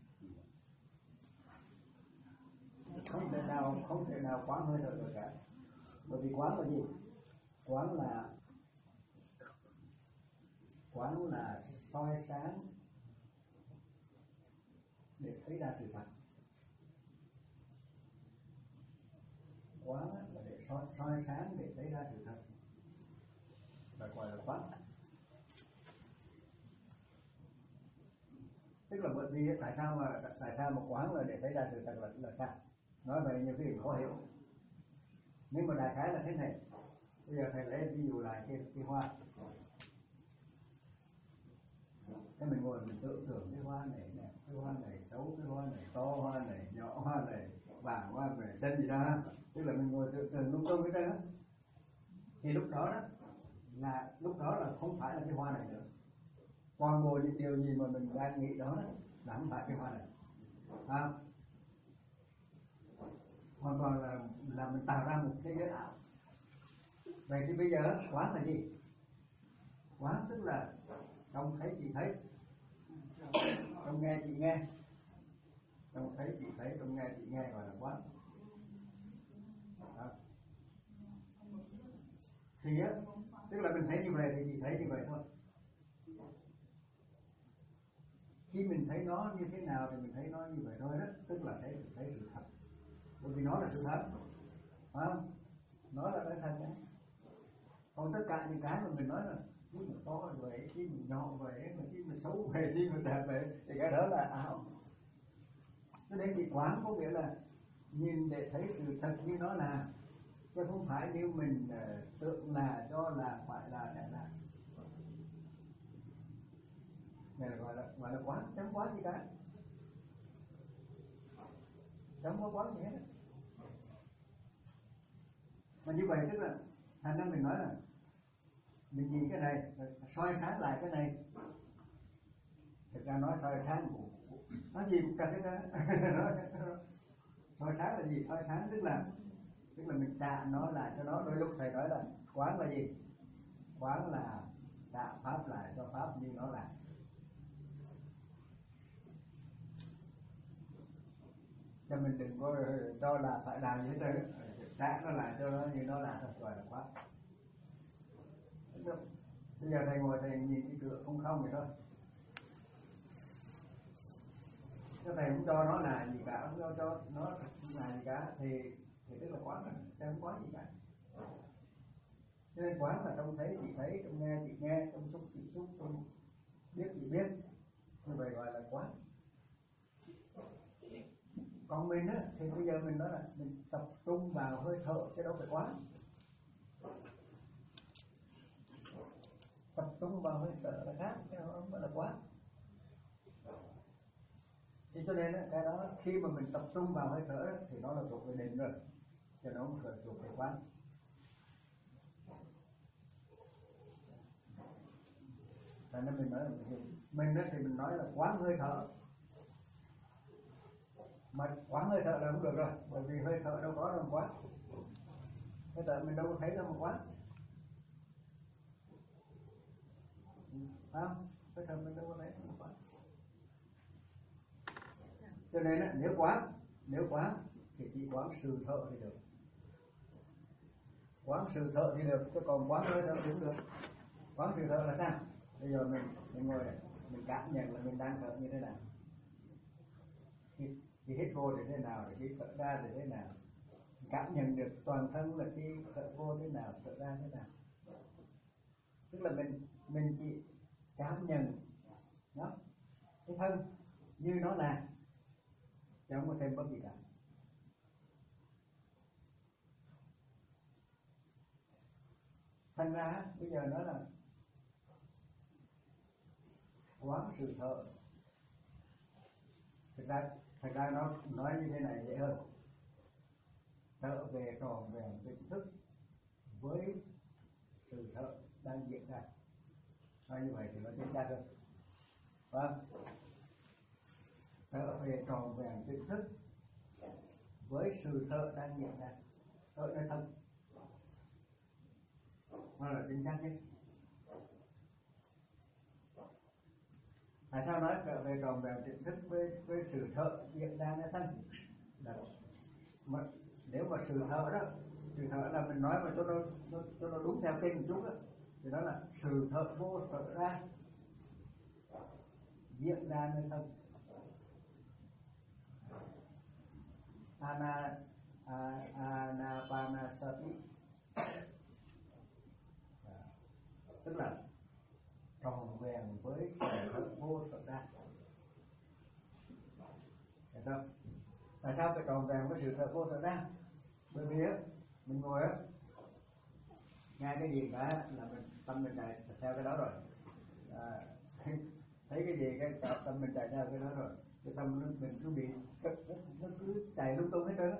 Không thể nào không thể nào quán hơi thở được cả. Bởi vì quán là gì? Quán là quán là soi sáng để thấy ra sự thật. Quán là để soi, soi sáng để thấy ra sự thật, và gọi là quán. Tức là bởi vì tại sao mà tại sao mà quán là để thấy ra sự thật là là sao? Nói vậy nhiều khi khó hiểu. Nhưng mà đại khái là thế này. Bây giờ thầy lấy ví dụ lại cái cái hoa. Thế mình ngồi mình tưởng tượng cái hoa này nè, cái hoa này xấu, cái hoa này to, hoa này nhỏ, hoa này vàng, hoa này xanh gì đó. Tức là mình ngồi tưởng tượng lung tung cái đó. Thì lúc đó đó là lúc đó là không phải là cái hoa này nữa. Toàn bộ những điều gì mà mình đang nghĩ đó, đó là không phải cái hoa này. À, hoàn toàn là là mình tạo ra một thế giới ảo. Vậy thì bây giờ quán là gì? Quán tức là trông thấy chị thấy, trông nghe chị nghe, trông thấy chị thấy, trông nghe chị nghe, gọi là quán. Đó. Thì á, tức là mình thấy như vậy thì chị thấy như vậy thôi. Khi mình thấy nó như thế nào thì mình thấy nó như vậy thôi đó, tức là thấy thấy sự thật. Bởi vì nó là sự thật, phải không? Nó là cái thật đấy. Còn tất cả những cái mà mình nói là khi mà to vậy, khi mình nhỏ vậy, mà khi mình xấu vậy, khi mình đẹp vậy, thì cái đó là ảo. Cho nên thì quán có nghĩa là nhìn để thấy sự thật như nó là, chứ không phải như mình uh, tưởng là, cho là, phải là, để là. Này là gọi là gọi là quán, chẳng quán gì cả, chẳng có quán gì hết. Mà như vậy tức là thành ra mình nói là mình nhìn cái này, soi sáng lại cái này. Thực ra nói soi sáng nói gì cũng cần hết đó. Soi sáng là gì? Soi sáng tức là tức là mình trả nó lại cho nó. Đôi lúc thầy nói là quán là gì? Quán là trả pháp lại cho pháp như nó là. Cho mình đừng có cho là phải làm như thế, trả nó lại cho nó như nó là, thôi gọi là quán. Bây giờ thầy ngồi thầy nhìn cái cửa không không vậy thôi, cho thầy không cho nó là gì cả, không cho, cho nó là gì cả thì thì tức là quán, là không quán gì cả. Cho nên quán là trong thấy chị thấy, trong nghe chị nghe, trong xúc chị xúc, trong biết chị biết, như vậy gọi là quán. Còn mình á thì bây giờ mình nói là mình tập trung vào hơi thở chứ đâu phải quán. Tập trung vào hơi thở là khác, chứ không phải là quán. Thì cho nên cái đó khi mà mình tập trung vào hơi thở thì nó là thuộc về định rồi, cho nó không phải thuộc về quán. Cho nên mình nói là mình, mình thì mình nói là quán hơi thở, mà quán hơi thở là không được rồi, bởi vì hơi thở đâu có đâu quán. Hơi thở mình đâu có thấy đâu mà quán, không? Hơi thở mình đâu có thấy đâu mà quán. Cho nên nếu quán, nếu quán thì chỉ quán sự thở thì được, quán sự thở thì được, chứ còn quán hơi thở thì không được. Quán sự thở là sao? Bây giờ mình mình ngồi này, mình cảm nhận là mình đang thở như thế nào, khi, khi hít vô thì thế nào, thì khi thở ra thì thế nào, cảm nhận được toàn thân là khi thở vô thế nào, thở ra thế nào. Tức là mình mình chỉ cảm nhận đó, cái thân như nó là, chứ không có thêm bất gì cả. Thành ra bây giờ nói là quán sự thở, thực ra thật ra nó nói như thế này dễ hơn, trở về tròn vẹn tỉnh thức với sự thở đang diễn ra. Nói như vậy thì nó chính xác hơn, vâng. Trở về tròn vẹn tỉnh thức với sự thở đang diễn ra ở nơi thân, nó là chính xác nhất. Tại sao nói trở về tròn vẹn tỉnh thức với với sự thở diễn ra nơi thân? Là mà, nếu mà sự thở đó, sự thở là mình nói mà cho nó, nó cho nó đúng theo kinh một chút đó, thì đó là sự thở vô thở ra diễn ra nơi thân. Ana Anapanasati, tức là tròn vẹn với sự thở vô thở ra. Được không? Tại sao phải tròn vẹn với sự thở vô thở ra? Bởi vì á, mình ngồi á, nghe cái gì cả là mình tâm mình chạy theo cái đó rồi. À, thấy cái gì cái tâm mình chạy theo cái đó rồi, cái tâm mình cứ bị nó cứ chạy lung tung hết trơn á.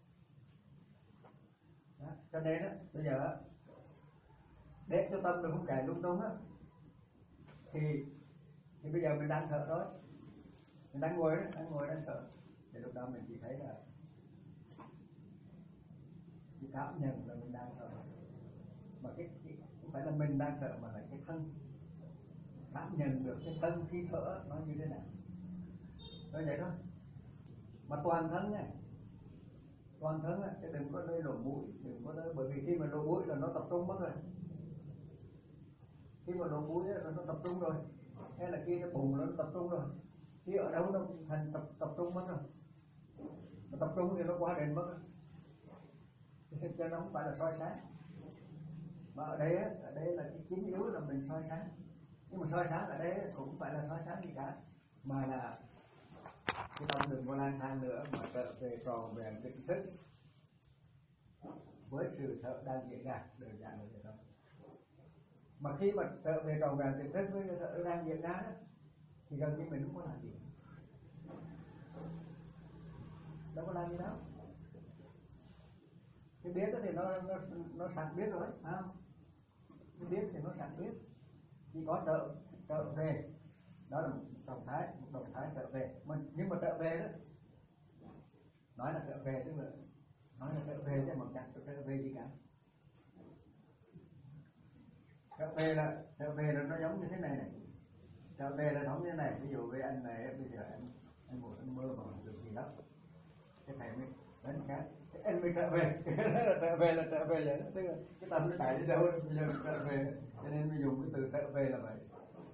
Cho nên á, bây giờ á, để cho tâm mình không chạy lung tung á, thì thì bây giờ mình đang thở thôi, mình đang ngồi đó, đang ngồi đang thở, thì lúc đó mình chỉ thấy là chỉ cảm nhận là mình đang thở, mà cái, cái không phải là mình đang thở mà là cái thân cảm nhận được cái thân khi thở nó như thế nào, nói vậy thôi. Mà toàn thân này, toàn thân này, chứ đừng có nơi lỗ mũi, đừng có nơi, bởi vì khi mà lỗ mũi là nó tập trung mất rồi, khi mà lỗ mũi là nó tập trung rồi, hay là khi nó bụng nó tập trung rồi, khi ở đâu nó thành tập tập trung mất rồi, mà tập trung thì nó quá định mất rồi, cho nó không phải là soi sáng. Mà ở đây ở đây là cái chính yếu là mình soi sáng, nhưng mà soi sáng ở đây cũng không phải là soi sáng gì cả, mà là cái tâm đừng có lang thang nữa, mà trở về tròn vẹn tỉnh thức với sự thở đang diễn ra, đơn giản là vậy thôi. Mà khi mà trở về tròn vẹn tỉnh thức với sự thở đang diễn ra thì gần như mình không có làm gì, đâu có làm gì đâu. Cái biết thì nó nó nó sẵn biết rồi, phải không? Cái biết thì nó sẵn biết, chỉ có trở trở về, đó là một động thái, một động thái trở về. Mình nhưng mà trở về đó, nói là trở về tức là nói là trở về chứ mà chẳng trở về gì cả. Trở về là trở về là nó giống như thế này này, trở về là giống như thế này. Ví dụ với anh này bây giờ anh anh một anh mơ mà được gì đó, cái thầy mới đánh cái anh mới trở về. Trở về là trở về vậy đó, tức là cái tâm nó chạy đi đâu bây giờ trở về, cho nên mới dùng cái từ trở về là vậy.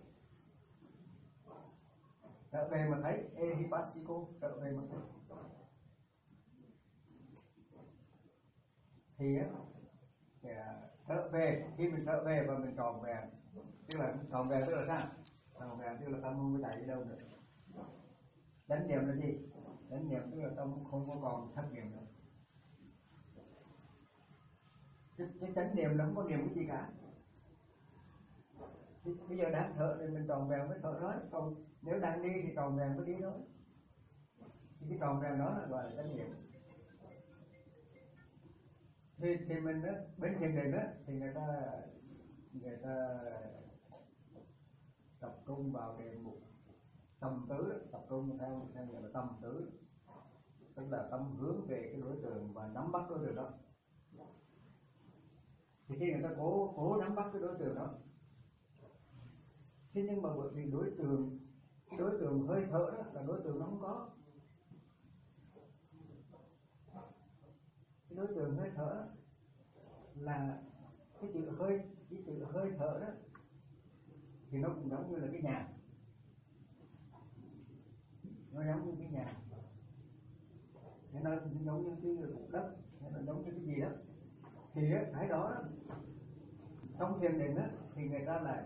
Trở về mà thấy ehipassiko, trở về mà thấy thì á, trở về, khi mình trở về và mình tròn vẹn, tức là tròn vẹn tức là sao? Tròn vẹn tức là tâm không có chạy đi đâu nữa. Chánh niệm là gì? Chánh niệm tức là tâm không có còn thất niệm nữa. Cái chánh niệm là không có niệm cái gì cả. Bây giờ đang thở thì mình tròn vẹn với thở nói, còn nếu đang đi thì tròn vẹn với đi nói. Thì cái tròn vẹn đó là gọi là chánh niệm. Thì, thì mình á, bên thiền định á, thì người ta người ta tập trung vào cái mục tâm tứ, tập trung theo theo gọi là tâm tứ, tức là tâm hướng về cái đối tượng và nắm bắt đối tượng đó. Thì khi người ta cố cố nắm bắt cái đối tượng đó, thế nhưng mà bởi vì đối tượng cái đối tượng hơi thở đó là đối tượng nó không có. Cái đối tượng hơi thở là cái chữ hơi, cái chữ hơi thở đó thì nó cũng giống như là cái nhà, nó giống như cái nhà, nó giống như cái cục đất, nó giống như cái gì đó. Thì cái đó, đó trong thiền định đó, thì người ta lại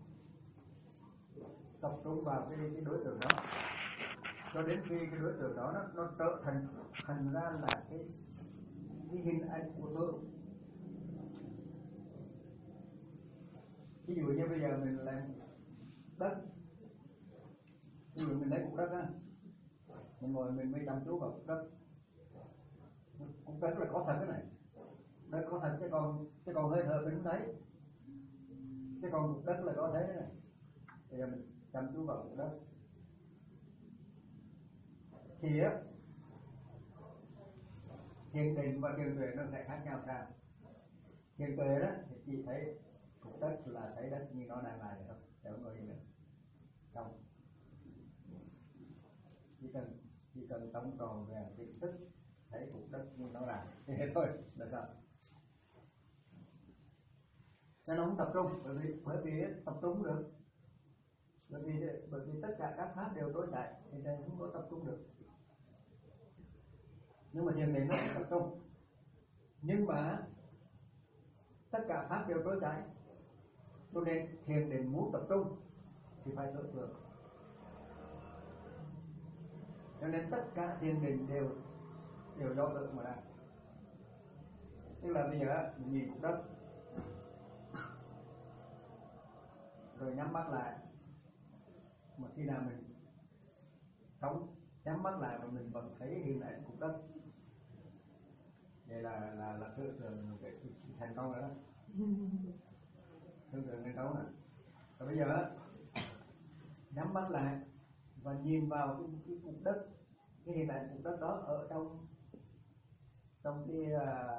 tập trung vào cái, cái đối tượng đó cho đến khi cái đối tượng đó nó, nó trở thành thành ra là cái cái hình ảnh của tượng. Ví dụ như bây giờ mình làm đất, ví dụ mình lấy cục đất á, mình ngồi mình mới chăm chú vào cục đất. Cục đất là có thật cái này, đất có thật chứ còn chứ còn hơi thở mình không thấy, chứ còn cục đất là có thế này. Bây giờ mình chăm chú vào cục đất thì á, thiền định và thiền tuệ nó sẽ khác nhau sao? Thiền tuệ đó thì chỉ thấy cục đất là thấy đất như nó đang lại thôi, chẳng có gì nữa. Xong chỉ cần chỉ cần tâm tròn về cái tức thấy cục đất như nó là thế thôi là sao? Nó không tập trung, bởi vì bởi vì tập trung được, bởi vì bởi vì tất cả các pháp đều trôi chảy thì thầy không có tập trung được. Nhưng mà thiền định nó phải tập trung, nhưng mà tất cả pháp đều trôi chảy, cho nên thiền định muốn tập trung thì phải tưởng tượng. Cho nên tất cả thiền định đều đều do tưởng mà ra. Tức là bây giờ mình nhìn cục đất rồi nhắm mắt lại, mà khi nào mình sống nhắm mắt lại mà mình vẫn thấy hình ảnh cục đất, vậy là là là tưởng tượng cái thành công rồi đó. Tưởng tượng thành công rồi. Và bây giờ nhắm mắt lại và nhìn vào cái, cái cục đất, cái hình ảnh cục đất đó ở trong trong cái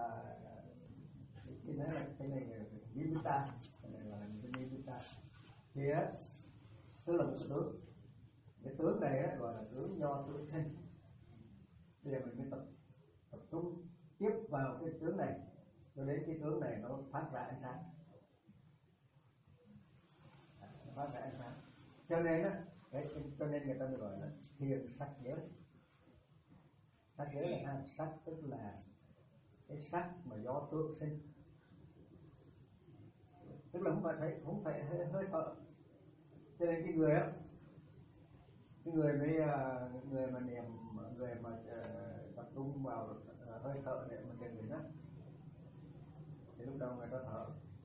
cái này là cái này là nimitta, cái này là cái nimitta. Thì á, tức là một cái tướng, cái tướng này á, gọi là tướng do tướng sinh. Bây giờ mình mới tập tập trung tiếp vào cái tướng này cho đến cái tướng này nó phát ra ánh sáng, nó phát ra ánh sáng. Cho nên á, cái cho nên người ta gọi là thiền sắc giới. Sắc giới là sao? Sắc tức là cái sắc mà do tướng sinh, tức là không phải thấy, không phải hơi, hơi thở. Cho nên cái người á, cái người với người mà niệm, người mà uh, tập trung vào uh, hơi thở để mà thiền định á, thì lúc đầu người ta thở,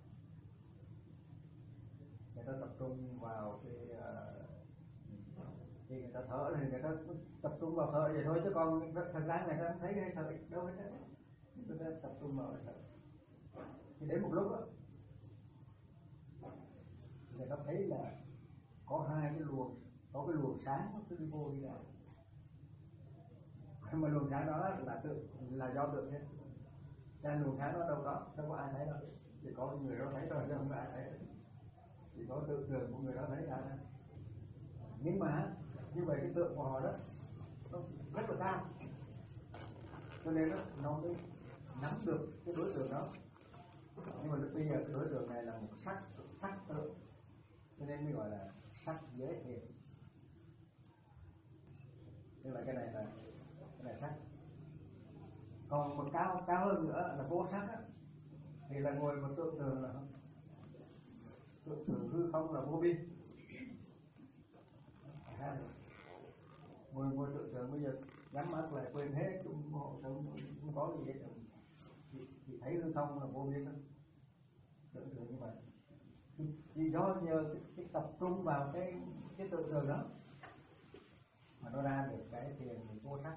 người ta tập trung vào cái uh, khi người ta thở thì người ta tập trung vào thở vậy thôi, chứ còn thật ra người ta không thấy hơi thở đâu hết á. Người ta tập trung vào hơi thở thì đến một lúc á, người ta thấy là có hai cái luồng, có cái luồng sáng nó cứ đi vô đi lại, mà luồng sáng đó là tự là do tự nhiên, Đang luồng sáng nó đâu có, đâu có ai thấy đâu, chỉ có người đó thấy thôi chứ không có ai thấy, chỉ có tự tưởng của người đó thấy ra thôi. Nhưng mà như vậy cái tượng của họ đó nó rất là cao, cho nên nó nó mới nắm được cái đối tượng đó. Nhưng mà bây giờ cái đối tượng này là một sắc sắc tượng, cho nên mới gọi là sắc giới thiện. Tức là cái này là cái này sắc. Còn một cao cao hơn nữa là vô sắc á, thì là ngồi một tượng tường là tượng tường hư không là vô biên. Ngồi ngồi tượng tường bây giờ nhắm mắt lại quên hết, không, không, không có gì hết, chỉ, chỉ thấy hư không là vô biên thôi. Tượng tường như vậy thì, thì do nhờ cái, cái tập trung vào cái cái tượng tường đó mà nó ra được cái thiền vô sắc.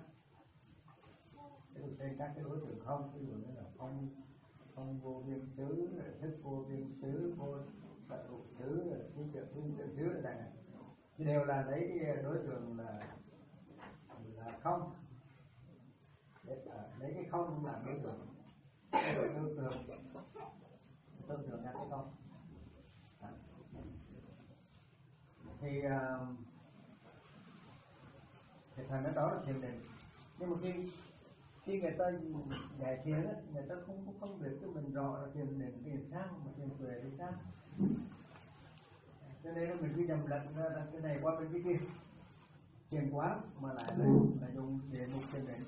Trên các cái đối tượng không, ví dụ như là không không vô biên xứ, thức vô biên xứ, vô tận hữu xứ, thiên tượng thiên tượng xứ là đây này, thì đều là lấy cái đối tượng là là không, để, à, lấy cái không làm đối tượng, cái đối tượng tượng tượng là cái không. À. Thì uh, thì thành cái đó là thiền định. Nhưng mà khi khi người ta giải thiền á, người ta không không biết cho mình rõ là thiền định cái gì sao mà thiền tuệ thì sao, cho nên là mình cứ nhầm lẫn ra là cái này qua bên cái kia, thiền quá mà lại là, là dùng địa mục thiền định.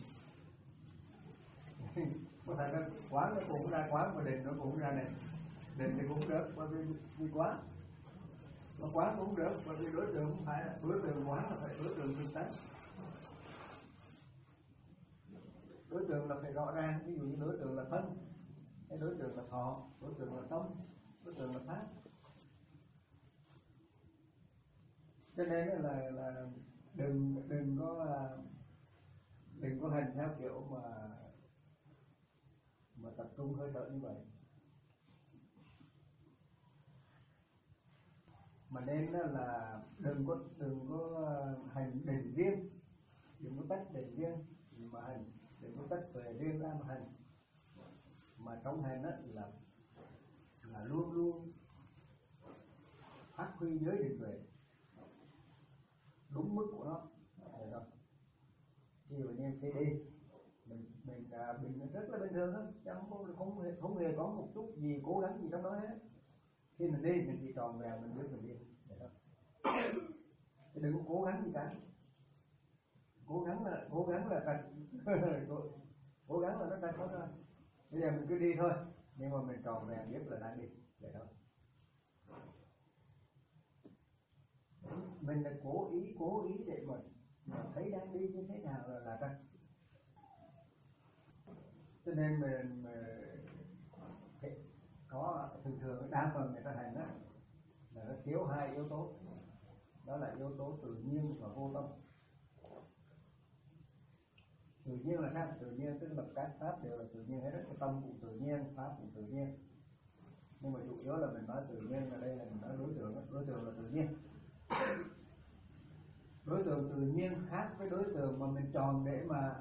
Có thể nó quán nó cũng ra quán, mà định nó cũng ra này, định thì cũng được, bởi vì vì quán mà quán cũng được, bởi vì đối tượng không phải là đối tượng quán, là phải đối tượng thực tế. Đối tượng là phải rõ ràng, ví dụ như đối tượng là thân, cái đối tượng là thọ, đối tượng là tâm, đối tượng là pháp. Cho nên là là đừng đừng có đừng có hành theo kiểu mà mà tập trung hơi thở như vậy, mà nên là đừng có đừng có hành định riêng, đừng có tách định riêng mà hành, đừng có tách về riêng ra mà hành, mà trong hành đó là là luôn luôn phát huy giới định tuệ đúng mức của nó. Rồi ví dụ như khi đi mình mình à, mình rất là bình thường thôi, không có không hề, không hề có một chút gì cố gắng gì trong đó hết. Khi mình đi mình chỉ tròn vẹo mình biết mình đi vậy đó, chứ đừng có cố gắng gì cả. Cố gắng là cố gắng là trật cố gắng là nó trật hết rồi. Bây giờ mình cứ đi thôi, nhưng mà mình tròn vẹo biết là đang đi vậy đó. Mình là cố ý cố ý để mà, mà thấy đang đi như thế nào là là trật. Cho nên mình, mình có thường thường đa phần người ta hành đó là nó thiếu hai yếu tố, đó là yếu tố tự nhiên và vô tâm. Tự nhiên là sao? Tự nhiên tức là các pháp đều là tự nhiên hết, cái tâm cũng tự nhiên, pháp cũng tự nhiên. Nhưng mà chủ yếu là mình nói tự nhiên, ở đây là mình nói đối tượng, đối tượng là tự nhiên. Đối tượng tự nhiên khác với đối tượng mà mình chọn để mà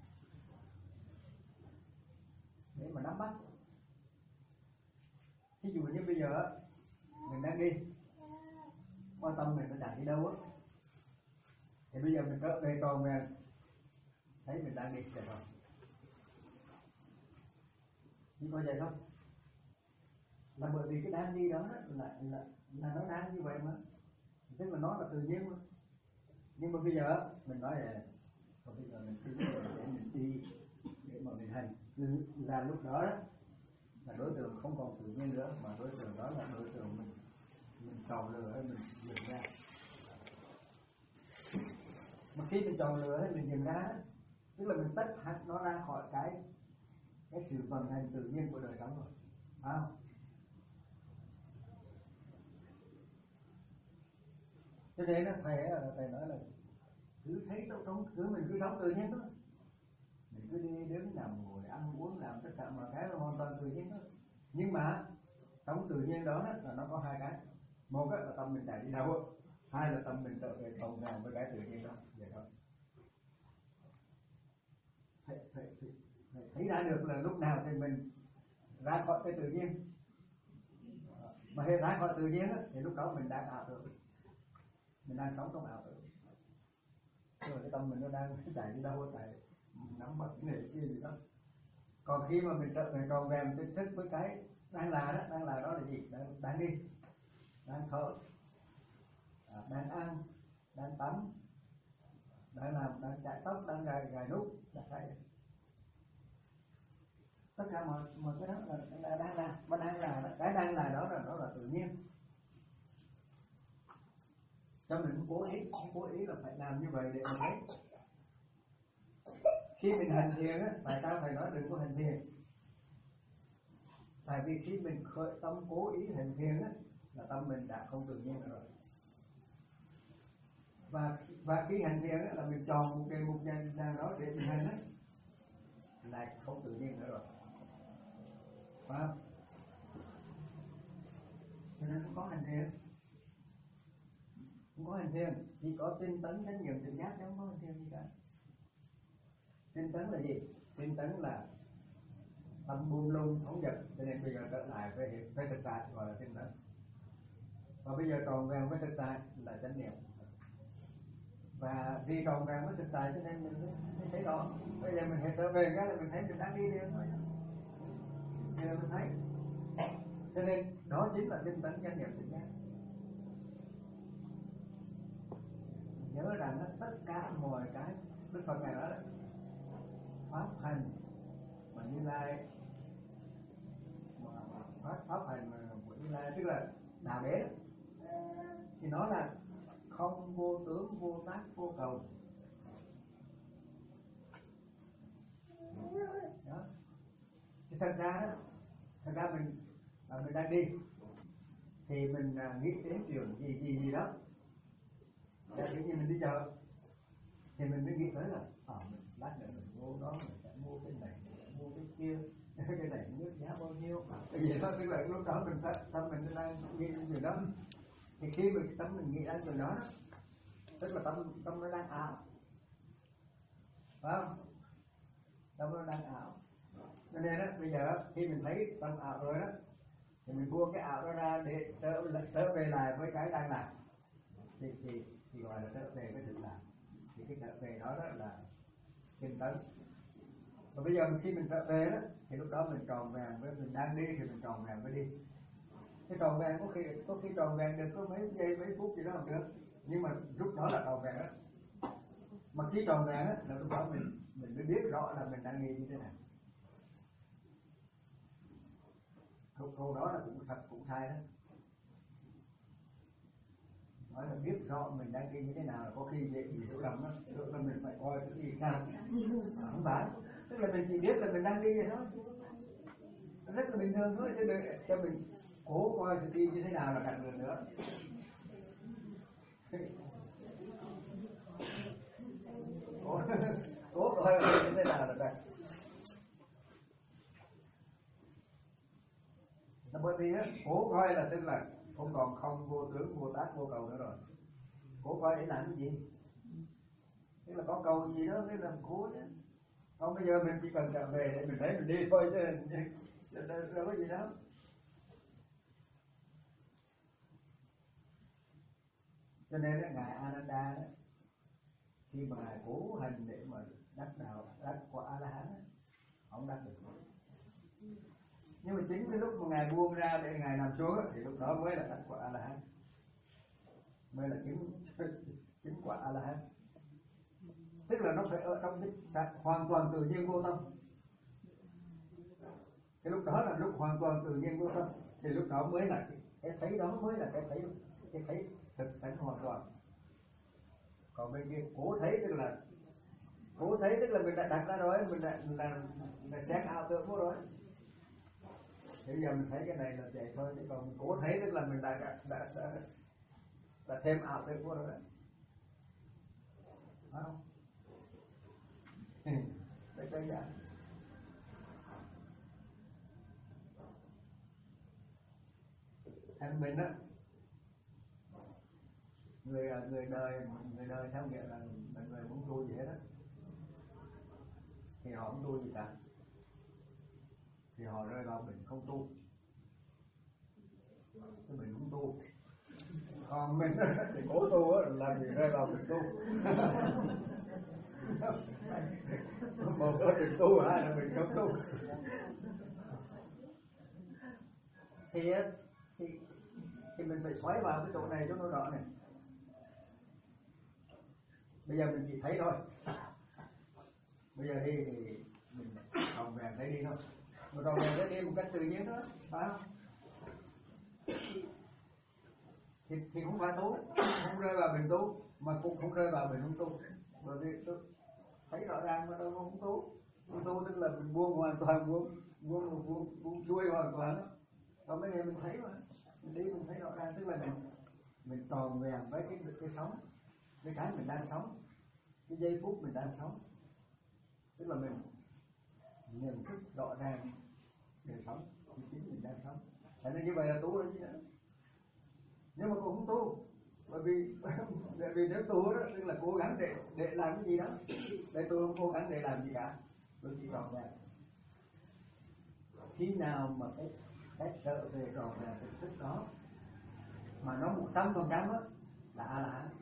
để mà nắm bắt. Ví dụ như bây giờ mình đang đi, quan tâm mình nó chạy đi đâu á, thì bây giờ mình trở về tròn về thấy mình đang đi vậy thôi. Nhưng có vậy không? Là bởi vì cái đang đi đó là là là nó đang như vậy mà, tức là nó là tự nhiên mà. Nhưng mà bây giờ mình nói là còn bây giờ mình cứ để mình đi để mà mình hành, là lúc đó, đó là đối tượng không còn tự nhiên nữa, mà đối tượng đó là đối tượng mình mình chọn lựa hay mình dừng ra. Mà khi mình chọn lựa hay mình dừng ra, tức là mình tách hẳn nó ra khỏi cái cái sự vận hành tự nhiên của đời sống rồi, phải không? Cho nên là thầy thầy nói là cứ thấy trong trong cứ mình cứ sống tự nhiên thôi, mình cứ đi đứng nằm ngồi ăn uống làm tất cả mọi cái là hoàn toàn tự nhiên thôi. Nhưng mà trong tự nhiên đó là nó có hai cái, một là tâm mình chạy đi đâu, hai là tâm mình trở về cộng vào với cái tự nhiên đó vậy thôi. Phải, phải, phải, phải thấy nghĩ ra được là lúc nào thì mình ra khỏi cái tự nhiên. Mà hiện ra khỏi tự nhiên á, thì lúc đó mình đang ảo tưởng, mình đang sống trong ảo tưởng. Rồi cái tâm mình nó đang chạy đi đâu, chạy nắm bắt cái này kia gì đó. Còn khi mà mình trở về tròn vẹn tỉnh thức với cái đang là đó, đang là đó là gì? Đang, đang đi, đang thở, đang ăn, đang tắm, đang làm, đang chạy tóc, đang gài gài nút, đang chạy. Tất cả mọi mọi cái đó là, là đang là, mà đang là cái đang là đó là đó là tự nhiên. Cho mình cố ý, cố ý là phải làm như vậy để mình thấy. Khi mình hành thiền á, tại sao thầy nói đừng có hành thiền? Tại vì khi mình khởi tâm cố ý hành thiền á, là tâm mình đã không tự nhiên rồi. Và và khi hành thiền á, là mình chọn một cái mục danh nào đó để mình hành á, lại không tự nhiên nữa rồi. Phải không? Cho nên không có hành thiền. Không có hành thiền, chỉ có tinh tấn chánh niệm tự giác, không có hành thiền gì cả. Tinh tấn là gì? Tinh tấn là tâm buông lung phóng dật, cho nên bây giờ trở lại với với thực tại gọi là tinh tấn. Và bây giờ tròn vẹn với thực tại là chánh niệm. Và vì tròn vẹn với thực tại cho nên mình mới thấy đó. Bây giờ mình trở về cái là mình thấy mình đang đi đi thôi. Bây giờ mình thấy. Cho nên đó chính là tinh tấn chánh niệm tự giác. Nhớ rằng tất cả mọi cái Đức Phật này nói đó, pháp hành mà Như Lai pháp pháp hành của Như Lai tức là đạo đế đó, thì nó là không vô tướng, vô tác, vô cầu. Đó. Thì thật ra đó, thật ra mình à, mình đang đi thì mình à, nghĩ đến chuyện gì gì gì đó. Để như mình đi chợ thì mình mới nghĩ tới là à, mình lát nữa mình mua đó, mình sẽ mua cái này, mình sẽ mua cái kia, cái này nước giá bao nhiêu, cái gì đó. Tức là lúc đó mình tâm mình đang nghĩ đến chuyện đó. Thì khi mình tâm mình nghĩ đến chuyện đó, tức là tâm tâm nó đang ảo, phải không? Tâm nó đang ảo. Cho nên đó, bây giờ khi mình thấy tâm ảo rồi đó, thì mình buông cái ảo đó ra để trở, trở về lại với cái đang làm. Thì, thì, thì gọi là trở về với thực tại. Thì cái trở về đó, đó là tinh tấn. Và bây giờ khi mình trở về đó, thì lúc đó mình tròn vẹn với mình đang đi thì mình tròn vẹn với đi. Cái tròn vẹn có khi có khi tròn vẹn được có mấy giây mấy phút gì đó không được, nhưng mà lúc đó là tròn vẹn đó. Mà khi tròn vẹn đó, là lúc đó mình mình mới biết rõ là mình đang đi như thế nào. Câu, câu đó là cũng thật cũng sai đó. Nói là biết rõ mình đang đi như thế nào là có khi dễ bị hiểu lầm đó. Lúc là mình phải coi cái gì sao. Không phải. Tức là mình chỉ biết là mình đang đi vậy thôi. Rất là bình thường thôi. Chứ đừng, cho mình cố coi thực đi như thế nào là càng được nữa. Cố, cố coi như thế nào là càng. Bởi vì á, cố coi là tức là không còn không vô tướng, vô tác, vô cầu nữa rồi. Cố coi để làm cái gì? Tức là có cầu gì đó mới làm cố chứ. Không bây giờ mình chỉ cần trở về để mình thấy mình đi thôi chứ đâu có gì đâu. Cho nên là ngài Ananda đó, khi mà ngài cố hành để mà đắc đạo, đắc quả A La Hán, không đắc được. Nhưng mà chính cái lúc mà ngài buông ra để ngài nằm xuống thì lúc đó mới là đắc quả A La Hán, mới là chứng chứng quả A La Hán. Tức là nó phải ở trong cái hoàn toàn tự nhiên vô tâm. Cái lúc đó là lúc hoàn toàn tự nhiên vô tâm, thì lúc đó mới là cái, cái thấy đó mới là cái thấy cái thấy thực tánh hoàn toàn. Còn bên kia cố thấy tức là cố thấy tức là mình đã đặt ra rồi, mình đã là là xét ảo tưởng vô rồi. Bây giờ mình thấy cái này là vậy thôi, chứ còn mình cố thấy tức là mình đã đã đã, đã, đã thêm ảo tưởng vô rồi đấy. Phải không? Đấy đơn giản. Anh mình á, người người đời người đời theo nghĩa là người, người muốn tu gì hết á, thì họ không tu gì cả. thì họ rơi vào bệnh không tu, cái bệnh không tu. Còn mình thì cố tu á, làm gì rơi vào bệnh tu. Một là bệnh tu, hai là bệnh không tu. Thì, thì thì mình phải xoáy vào cái chỗ này cho nó rõ này. Bây giờ mình chỉ thấy thôi. Bây giờ đi thì mình tròn vẹn thấy đi thôi. Mà tròn vẹn thấy đi một cách tự nhiên thôi, phải không? Thì, thì không phải tu, không rơi vào bệnh tu, mà cũng không rơi vào bệnh không tu. Bởi vì tôi thấy rõ ràng mà đâu có không tu. Không tu tức là mình buông hoàn toàn, buông buông buông buông xuôi hoàn toàn. Còn bây giờ mình thấy mà, mình đi mình thấy rõ ràng, tức là mình mình tròn vẹn với cái cái sống, cái cái mình đang sống, cái giây phút mình đang sống, tức là mình nhận thức rõ ràng đời sống, cái chính mình đang sống. Thế nên như vậy là tu rồi chứ nữa. Nhưng mà cũng không tu, bởi vì bởi vì nếu tu đó tức là cố gắng để để làm cái gì đó. Đây tôi không cố gắng để làm gì cả, tôi chỉ tròn vẹn. Khi nào mà cái cái trở về tròn vẹn thực thức đó mà nó một trăm phần trăm á là a la hán.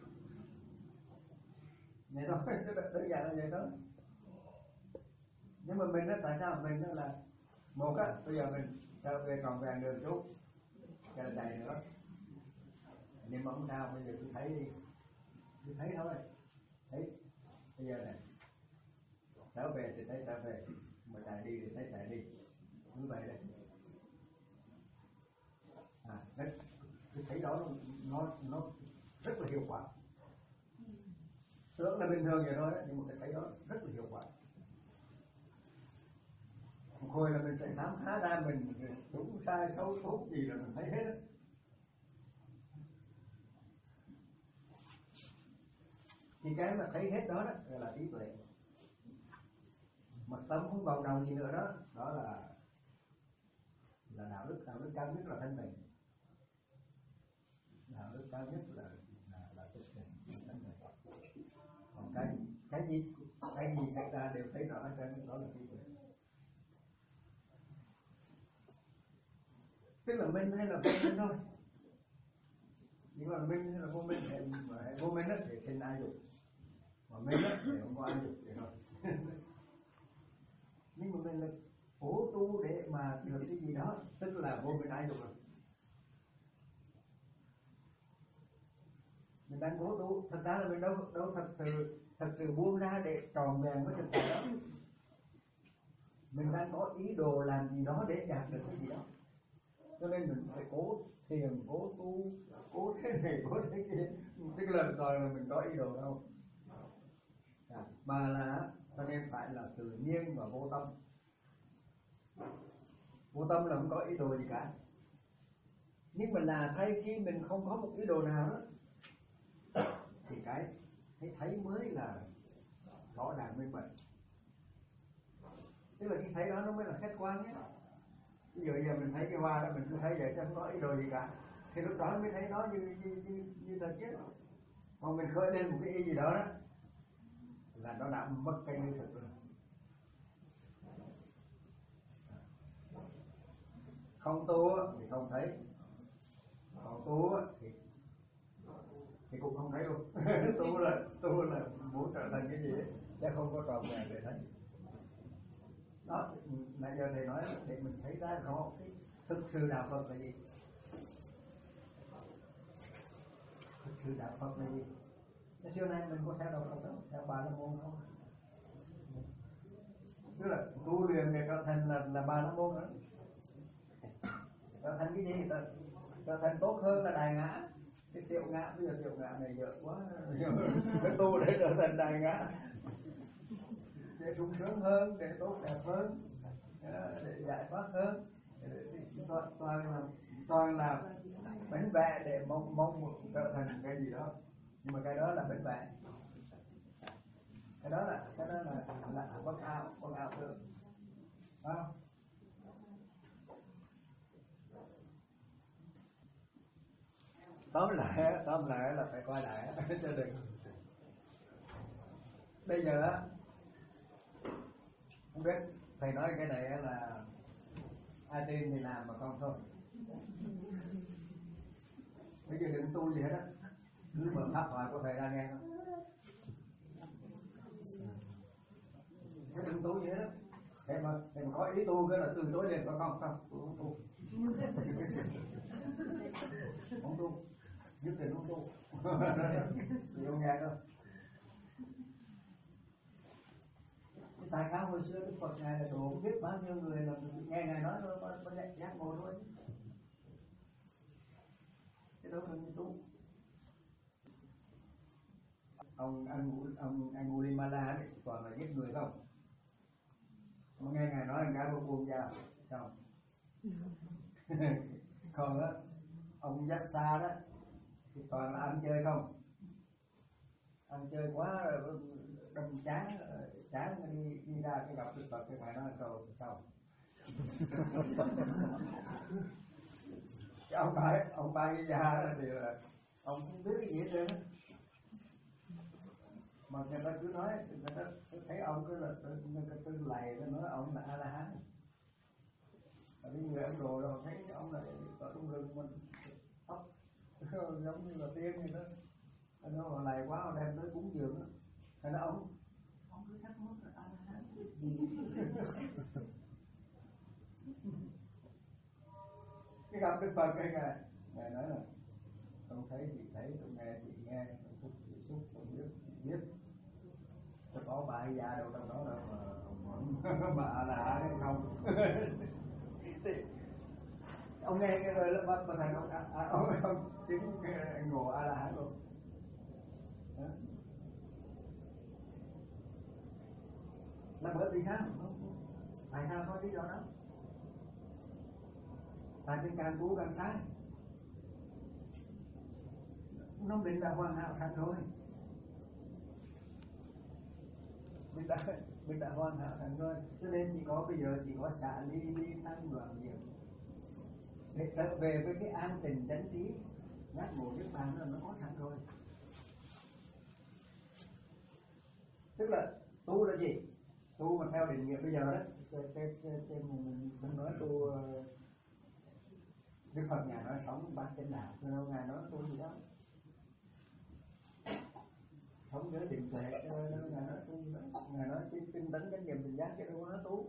Vậy thôi, đơn giản là vậy thôi. Nhưng mà mình đó, tại sao mình đó là một á, bây giờ mình trở về tròn vẹn được chút, chờ chạy nữa. Nhưng mà không sao, bây giờ tôi thấy đi, tôi thấy thôi, thấy bây giờ này trở về thì thấy trở về, mà chạy đi thì thấy chạy đi, như vậy đấy. À, đấy, cái thấy đó nó, nó nó rất là hiệu quả. Tưởng là bình thường vậy thôi, nhưng mà cái thấy đó rất là hiệu quả. Một hồi là mình sẽ khám phá ra mình đúng sai xấu tốt gì là mình thấy hết đó. Thì cái mà thấy hết đó, đó gọi là trí tuệ. Mà tâm không vòng đầu gì nữa đó, đó là là đạo đức, đạo đức cao nhất là thanh tịnh. Đạo đức cao nhất là là là thanh tịnh, thanh tịnh. Còn cái cái gì cái gì xảy ra đều thấy rõ hết trơn, đó là trí tuệ. Tức là minh hay là vô minh thôi. Nhưng mà minh hay là vô minh, vô minh đó thì sinh ai dục, mà minh đó thì không có ai dục vậy thôi. Nhưng mà mình là cố tu để mà được cái gì đó, tức là vô minh ai dục rồi. Mình đang cố tu, thật ra là mình đâu đâu thật sự thật sự buông ra để tròn vẹn với thực tại đó. Mình đang có ý đồ làm gì đó để đạt được cái gì đó, cho nên mình phải cố thiền, cố tu, cố thế này, cố thế kia. Tức là rồi là mình có ý đồ đâu, à, mà là cho nên phải là tự nhiên và vô tâm. Vô tâm là không có ý đồ gì cả. Nhưng mà là thay khi mình không có một ý đồ nào đó, thì cái thấy thấy mới là rõ ràng minh bạch. Tức là cái thấy đó nó mới là khách quan nhé. Ví dụ giờ mình thấy cái hoa đó, mình cứ thấy vậy chứ không có ý đồ gì cả, thì lúc đó mới thấy nó như như như, như thật chứ. Còn mình khởi lên một cái ý gì đó đó là nó đã mất cái như thực rồi. Không tu thì không thấy, còn tu thì thì cũng không thấy luôn. tu là tu là muốn trở thành cái gì ấy, chứ không có tròn vẹn để thấy. Đó, nãy giờ thầy nói để mình thấy ra rõ cái thực sự đạo Phật là gì. Thực sự đạo Phật là gì? Cái xưa nay mình có theo đạo Phật đâu, theo Bà La Môn không? Tức là tu luyện để trở thành là là Bà La Môn nữa. Trở thành cái gì? Trở, trở thành tốt hơn là Đại Ngã. Cái tiểu ngã, bây giờ tiểu ngã này dở quá. Cái tu để trở thành Đại Ngã, để sung sướng hơn, để tốt đẹp hơn, để giải thoát hơn, toàn, toàn là toàn là bánh vẽ để mong mong một trở thành cái gì đó. Nhưng mà cái đó là bánh vẽ, cái đó là cái đó là là bất ảo, bất ảo tưởng, phải không? Tóm lại tóm lại là phải coi lại cho đừng. Bây giờ á, không biết thầy nói cái này là ai tin thì làm mà con thôi. Bây giờ đừng tu gì hết á, cứ mở pháp thoại của thầy ra nghe thôi. Chứ đừng tu gì hết á. Thế mà, thế mà có ý tu cái là từ chối liền, có không? Không, tôi không tu. Không tu, nhất định không tu. Thì không nghe đâu. Tại sao hồi xưa Đức Phật Ngài là độ không biết bao nhiêu người là nghe Ngài nói thôi, có, có giác ngộ thôi. Cái đó là tu. Ông anh ông Angulimala đấy toàn là giết người không? Mà nghe Ngài nói cái vô buông ra không? Còn đó ông Giác Xa đó thì toàn là ăn chơi không? Ăn chơi quá đâm chán chán đi đi ra cái gặp Đức Phật cái Ngài nói câu xong. Cái ông phải ông ba cái già thì là ông không biết cái gì hết trơn á. Mà người ta cứ nói, người ta thấy ông cứ là người ta cứ lầy nó nói ông là A La Hán. Tại vì người Ấn Độ rồi thấy ông là ở trong rừng mình tóc giống như là tiên vậy đó. Nó mà lầy quá họ đem tới cúng dường đó. Thế nó ông ông cứ thắc mắc là A La Hán gì. Cái gặp Đức Phật cái Ngài Ngài nói là tôi thấy chị thấy, tôi nghe chị nghe, tôi xúc chị xúc, tôi biết chị biết. Tôi có bà già đâu trong đó đâu mà mà A La Hán hay không. Thì ông nghe cái lời lớp bắt mà thằng ông à, ông ông chứng ngộ A La Hán luôn. Đó. Là bởi vì sao? Tại sao nói lý do đó? Tại vì càng cố càng sai. Nó mình đã hoàn hảo sẵn rồi. Mình đã mình đã hoàn hảo sẵn rồi. Cho nên chỉ có bây giờ chỉ có xả ly ly tăng đoạn diệt để trở về với cái an tình chánh trí giác ngộ niết bàn là nó có sẵn rồi. Tức là tu là gì? Tu mà theo định nghĩa bây giờ đó, cái cái cái mình mình nói tu Đức Phật Ngài nói sống bát chánh đạo, chứ đâu Ngài nói tu gì đó. Không giới định tuệ, đâu Ngài nói tu gì đó. Ngài nói cái tinh tấn chánh niệm tỉnh giác, chứ đâu có nói tu.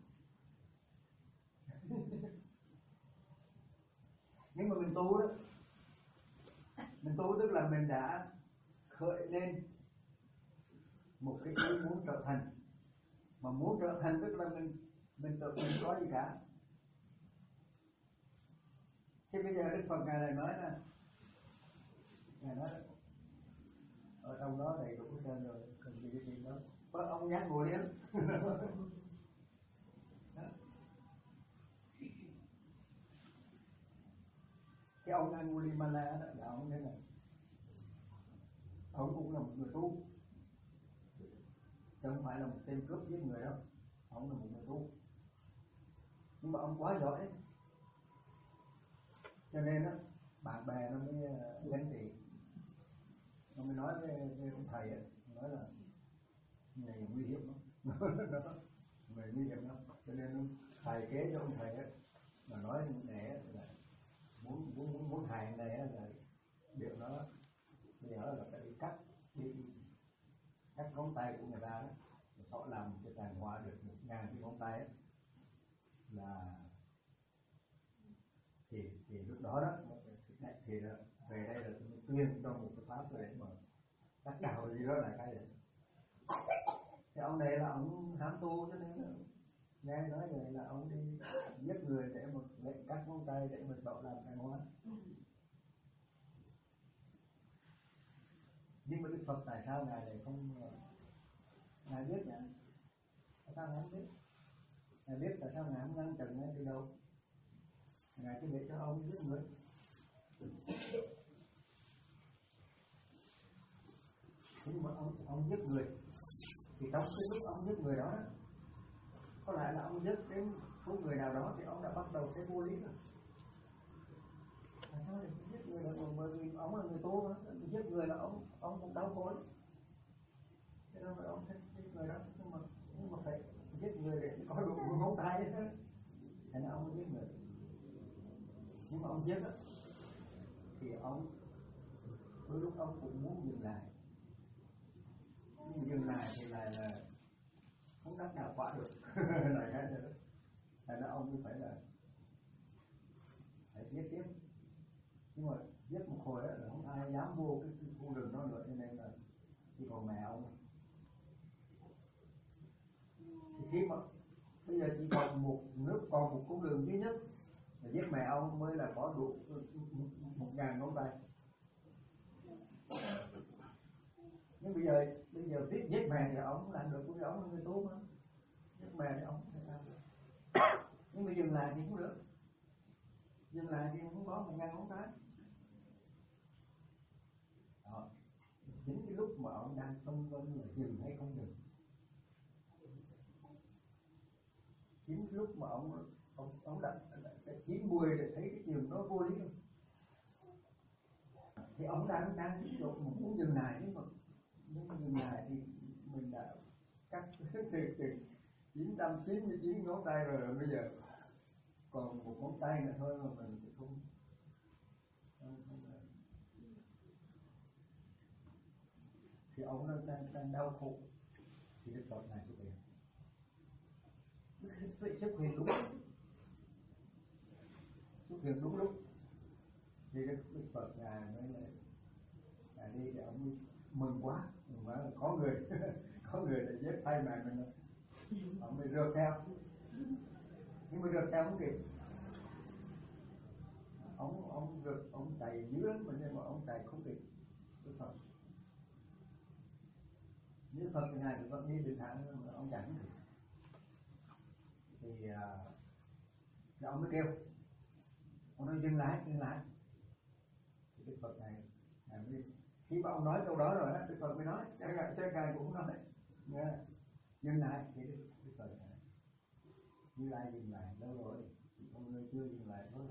Nhưng mà mình tu đó, mình tu tức là mình đã khởi lên một cái ý muốn trở thành, mà muốn trở thành tức là mình mình tự mình có gì cả. Thế bây giờ Đức Phật Ngài lại nói là Ngài nói ở trong đó đầy đủ hết rồi, cần gì cái gì đó. Có ông giác ngộ liền. Cái ông Angulimala đó là ông thế này, ông cũng là một người tu, chứ không phải là một tên cướp giết người đâu. Ông là một người tu, nhưng mà ông quá giỏi, cho nên đó bạn bè nó mới ganh tị. Nó mới nói với, với ông thầy ấy, nói là này nguy hiểm lắm. Người nguy hiểm lắm, cho nên thầy kế cho ông thầy ấy mà nói để là muốn muốn muốn, muốn hại này là điều đó bây giờ là phải đi cắt đi cắt ngón tay của người ta đó, họ làm cái tàn hoa được một ngàn cái ngón tay ấy, là thì thì lúc đó đó thì là về đây là tuyên cho một cái pháp để mà cắt đạo gì đó là cái gì. Thì ông này là ông hám tu, cho nên là nghe nói vậy là ông đi giết người để một lệnh cắt ngón tay để mình bảo làm tàn hoa. Nhưng mà Đức Phật tại sao Ngài lại không Ngài biết nhá? Tại sao Ngài không biết? Ngài biết tại sao Ngài không ngăn chặn ngay từ đầu? Ngài cứ để cho ông giết người. Nhưng mà ông, ông giết người thì trong cái lúc ông giết người đó có lẽ là ông giết đến số người nào đó thì ông đã bắt đầu cái vô lý rồi. Tại sao lại giết người là bởi vì ông là người tu đó, giết người là ông ông cũng đau khổ. Thế đâu phải ông thích giết người đó, nhưng mà nhưng mà phải giết người để có đủ ngón tay hết. Thế nên ông giết người. giết á, thì ông đôi lúc ông cũng muốn dừng lại, nhưng dừng lại thì lại là không đắc nào quả được. Lại cái nữa, thành ra ông mới phải là phải giết tiếp, nhưng mà giết một hồi là không ai dám vô cái, cái khu rừng đó nữa, cho nên là chỉ còn mẹ ông. Thì khi mà bây giờ chỉ còn một nước, còn một con đường duy nhất là giết mẹ ông mới là có đủ một ngàn ngón tay. Nhưng bây giờ bây giờ biết giết mẹ thì ông làm được, bởi vì ông là người tốt mà. Giết mẹ thì ông không thể làm được. Nhưng mà dừng lại thì không được, dừng lại thì không có một ngàn ngón tay. Đó. Chính cái lúc mà ông đang phân vân là dừng hay không dừng, chính lúc mà ông ông ông đã, đã, đã chín mùi để thấy cái chuyện đó vô lý, thì ông đang đang tiếp tục muốn dừng lại, nhưng mà nhưng mà dừng lại thì mình đã cắt từ chín trăm chín mươi chín ngón tay rồi, rồi bây giờ còn một ngón tay nữa thôi mà mình thì không, không, không thì ông đang đang, đang đau khổ, thì Đức Phật này xuất hiện, xuất hiện đúng xuất hiện đúng lúc, thì Đức, Đức Phật ngài mới lại ngài đi thì ông mừng quá, mừng quá là có người có người để giết thay mẹ mình, ông mới rượt theo, nhưng mà rượt theo không kịp, ông ông rượt ông chạy dữ lắm, nhưng mà ông chạy không kịp Đức Phật. Đức Phật thì ngài Đức Phật đi đường thẳng mà ông chạy không kịp, thì, uh, thì ông mới kêu, ông nói dừng lại, dừng lại. Thì Đức Phật này, ngài mới, khi mà ông nói câu đó rồi á, Đức Phật mới nói, cho ngài, cho ngài cũng nói này, nghe, dừng lại. Thì Đức, Đức Phật này, Như Lai dừng lại đâu rồi, thì con người chưa dừng lại thôi.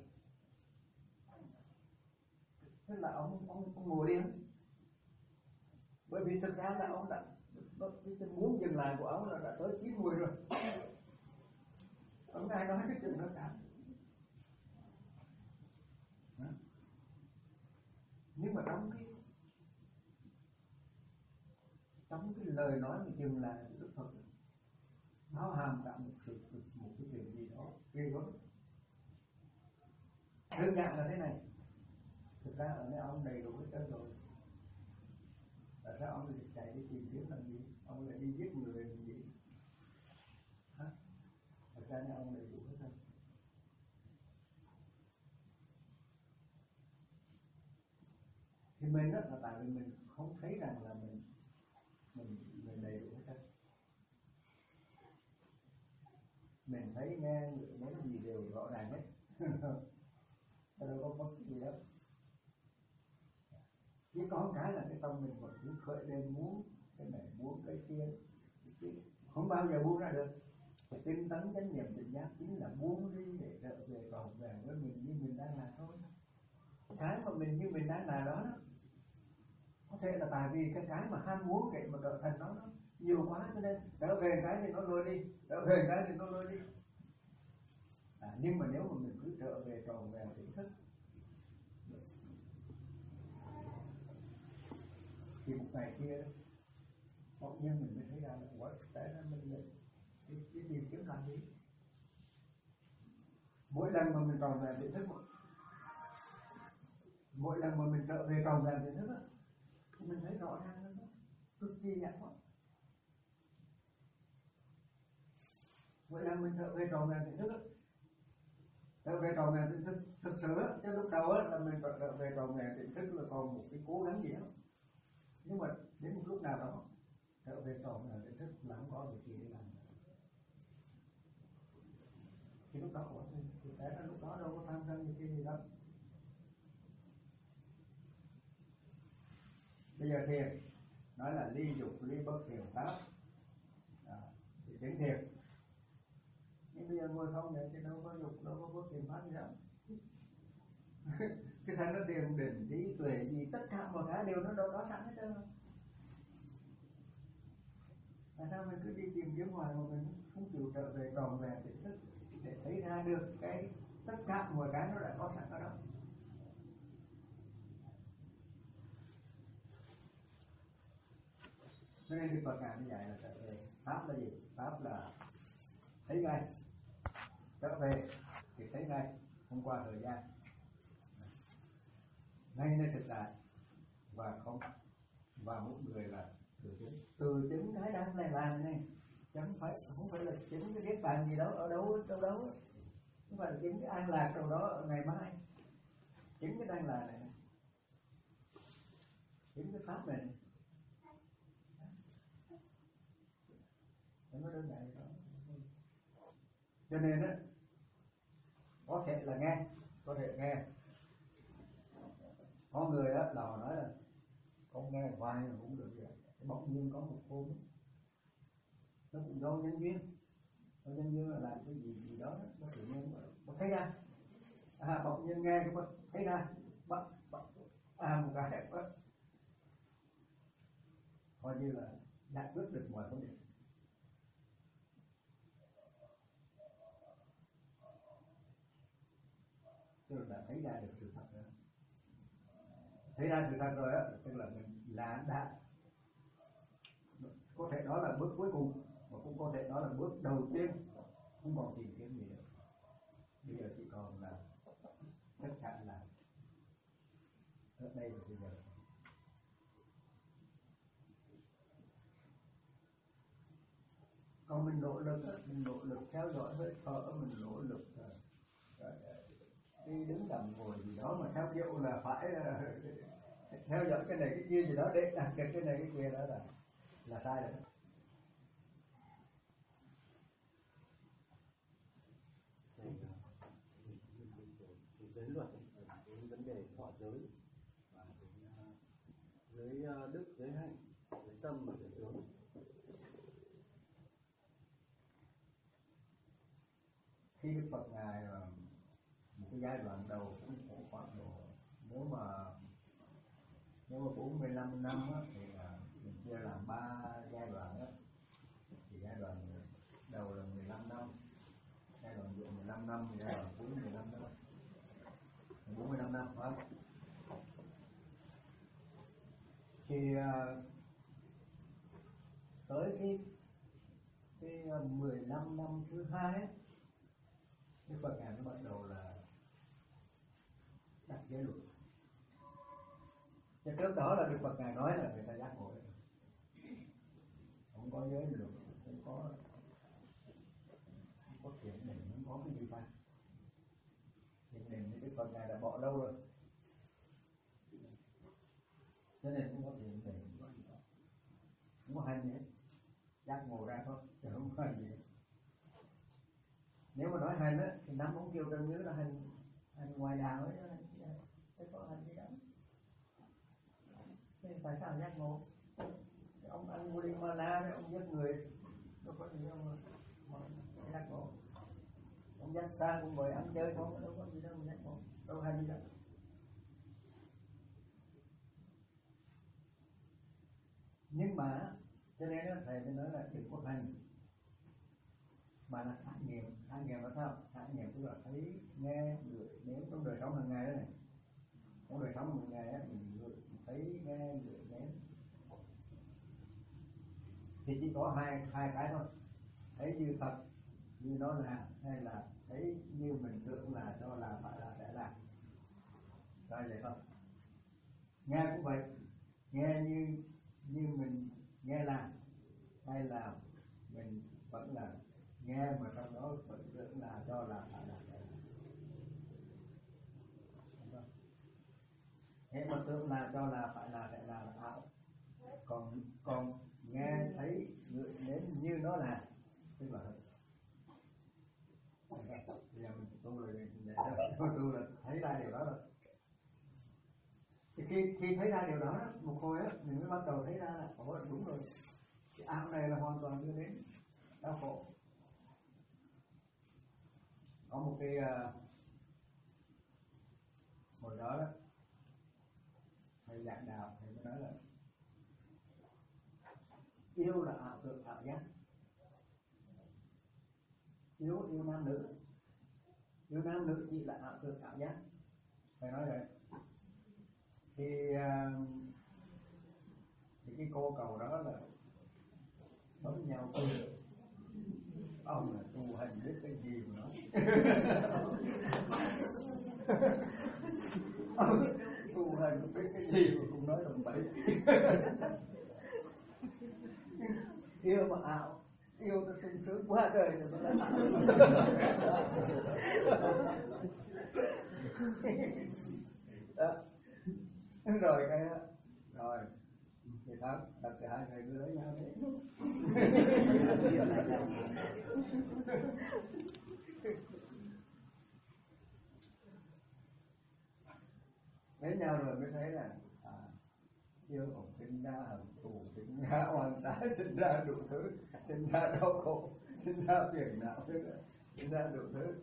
Tức là ông ông ông ngồi đi, bởi vì thực ra là ông đã, cái muốn dừng lại của ông là đã tới chín mùi rồi, ông ai nói cái chuyện đó cả. Nhưng mà trong cái trong cái lời nói mà dừng lại của Đức Phật bao hàm cả một sự một cái chuyện gì đó ghê gớm. Đơn giản là thế này, thực ra ở đây ông đầy đủ hết trơn rồi, tại sao ông lại chạy đi tìm kiếm làm gì, ông lại đi giết người làm gì? Hả? Thực ra này ông đầy đủ hết trơn. Thì mình đó là tại vì mình không thấy rằng là mình mình mình đầy đủ hết trơn. Mình thấy nghe những gì đều rõ ràng hết. Đâu có mất cái gì đâu. Chỉ có cái là cái tâm mình vẫn cứ khởi lên muốn cái này muốn cái kia, không bao giờ buông ra được. Tinh tấn chánh niệm tỉnh giác chính là buông đi để trở về trọn vẹn với mình như mình đang là thôi. Cái mà mình như mình đang là đó, đó có thể là tại vì cái cái mà ham muốn cái mà trở thành nó, nó nhiều quá, cho nên trở về cái thì nó lôi đi, trở về cái thì nó lôi đi. À, nhưng mà nếu mà mình cứ trở về trọn vẹn tỉnh thức thì một ngày kia bỗng nhiên mình mới thấy ra là quá tại ra mình lại đi, đi tìm kiếm làm gì. Mỗi lần mà mình tròn vẹn tỉnh thức, mỗi lần mà mình trở về tròn vẹn tỉnh thức á, thì mình thấy rõ ràng hơn đó, cực kỳ nhạt quá. Mỗi lần mình trở về tròn vẹn tỉnh thức á, trở về tròn vẹn tỉnh thức thực sự á, chứ lúc đầu á là mình trở về tròn vẹn tỉnh thức là còn một cái cố gắng gì đó, nhưng mà đến một lúc nào đó trở về tròn vẹn tỉnh thức là không có việc gì để làm. Thì lúc đó của thì thế là lúc đó đâu có tham sân gì gì đâu. Bây giờ thiền nói là ly dục ly bất thiền pháp, à, thì tiếng thiền. Nhưng bây giờ ngồi không vậy thì đâu có dục, đâu có bất thiền pháp gì đâu. Cái thằng nó thiền định trí tuệ gì tất cả mọi cái đều nó đâu đó sẵn hết trơn. Tại sao mình cứ đi tìm kiếm hoài mà mình không chịu trở về tròn vẹn tỉnh thức để thấy ra được cái tất cả mọi cái nó đã có sẵn ở đó. Cho nên Đức Phật ngài như vậy là trở về. Pháp là gì? Pháp là thấy ngay, trở về thì thấy ngay, không qua thời gian, ngay nơi thực tại, và không, và mỗi người là từ chứng, từ chứng cái đang này làm này, chẳng phải không phải là chứng cái niết bàn gì đâu, ở đâu đâu đâu, không phải là chứng cái an lạc đâu đó ngày mai, chứng cái đang là này, chứng cái pháp này, nó đơn giản đó. Cho nên á, có thể là nghe, có thể nghe, có người á là họ nói là không nghe hoài mà cũng được vậy. Bỗng nhiên có một hôm nó cũng do nhân duyên, do nhân duyên là làm cái gì gì đó nó tự nhiên nó thấy ra, à, bỗng nhiên nghe cái thấy ra, bắt bắt à một cái bắt coi như là giải quyết được mọi vấn đề. Tức là thấy ra được sự thật rồi, thấy ra sự thật rồi á, tức là mình là đã, có thể đó là bước cuối cùng, mà cũng có thể đó là bước đầu tiên, không còn tìm kiếm gì nữa. Bây giờ chỉ còn là tất cả là ở đây và bây giờ. Còn mình nỗ lực, mình nỗ lực theo dõi hơi thở, mình nỗ lực đi đứng nằm ngồi gì đó mà theo kiểu là phải theo dõi cái này cái kia gì đó để đạt được cái này cái kia, đó là là sai rồi. Giới luật cái vấn đề thọ giới và giới đức, giới hạnh, giới tâm và giới tướng. Khi Đức Phật ngài một cái giai đoạn đầu cũng cũng khoảng độ, nếu mà nếu mà bốn mươi lăm năm á, thì là mình chia làm ba giai đoạn đó. Thì giai đoạn đầu là mười lăm năm, giai đoạn giữa mười lăm năm, thì giai đoạn cuối mười lăm năm, bốn mươi lăm năm phải không? Thì uh, tới cái cái mười lăm năm thứ hai ấy, Đức Phật ngài mới bắt đầu là đặt giới luật. Chứ trước đó là Đức Phật ngài nói là người ta giác ngộ, không có giới luật, không có không có thiền định, không có cái gì cả. Thiền định thì Đức Phật ngài đã bỏ lâu rồi, cho nên không có thiền định, không có gì cả, không có hành gì hết, giác ngộ ra thôi, chứ không có gì hết. Nếu mà nói hành á, thì năm ông Kiều Trần Như là hành hành ngoài đạo ấy, chứ có hành gì đó. Thế tại sao giác ngộ? Ông ăn Gulimala đấy, ông giết người, đâu có gì đâu mà, mà giác ngộ. Ông dắt sang cũng ngồi ăn chơi không, đâu có gì đâu mà giác ngộ, đâu hành gì đâu. Nhưng mà cho nên đó, thầy mới nói là đừng có hành, mà là trải nghiệm. Trải nghiệm là sao? Trải nghiệm tức là thấy, nghe, ngửi, nếm trong đời sống hàng ngày đó này. Trong đời sống hàng ngày á, mình ngửi, thấy, nghe, ngửi, nếm. Thì chỉ có hai hai cái thôi. Thấy như thật, như nó là, hay là thấy như mình tưởng là cho là phải là sẽ làm. Ra vậy thôi. Nghe cũng vậy, nghe như như mình nghe làm, hay là mình vẫn là nghe mà trong đó vẫn tưởng là cho là phải là sẽ làm. Thế mà tưởng là cho là phải là sẽ làm là ảo. Còn còn nghe thấy ngửi nếm như nó là, tức là bây giờ mình tu là để tu là thấy ra điều đó rồi. Thì khi khi thấy ra điều đó, đó một hồi á, mình mới bắt đầu thấy ra là ồ đúng rồi, cái ảo này là hoàn toàn đưa đến đau khổ. Có một cái uh, hồi đó đó thầy giảng đạo, thầy mới nói là yêu là ảo tưởng ảo giác. Yêu yêu nam nữ, yêu nam nữ chỉ là ảo tưởng ảo giác. Thầy nói vậy. Thì, uh, thì cái cô cầu đó là cao tu. Ông là tu hành biết cái gì mà nói. Ông tu hành không biết cái gì mà cũng nói tầm bậy. Yêu mà ảo, yêu nó sung sướng quá trời rồi nó lại ảo. Đó. Rồi cái đó, rồi thì thật thật thì hai người cứ lấy nhau đấy. Lấy nhau rồi mới thấy là à, yêu cũng sinh ra hận thù, sinh ra oan trái, sinh ra đủ thứ, sinh ra đau khổ, sinh ra phiền não, sinh ra đủ thứ.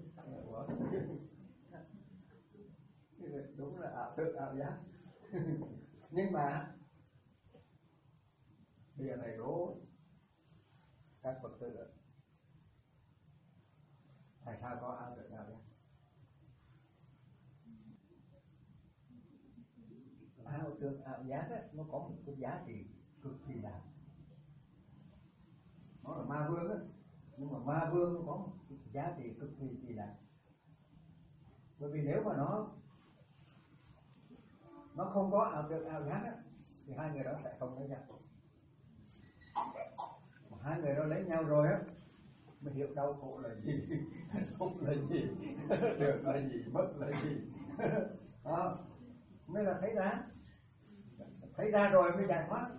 Đúng là ảo tưởng ảo giác. Nhưng mà bây giờ này đố các Phật tử tại sao có ảo tưởng ảo giác? Ảo tưởng ảo giác ấy, nó có một cái giá trị cực kỳ đại. Nó là ma vương ấy, nhưng mà ma vương nó có một cái giá trị cực kỳ kỳ đại. Bởi vì nếu mà nó nó không có ảo tưởng ảo giác ấy, thì hai người đó sẽ không lấy nhau. Mà hai người đó lấy nhau rồi á mới hiểu đau khổ là gì, hạnh phúc là gì, được là gì, mất là gì. Đó. Mới là thấy ra, thấy ra rồi mới giải thoát.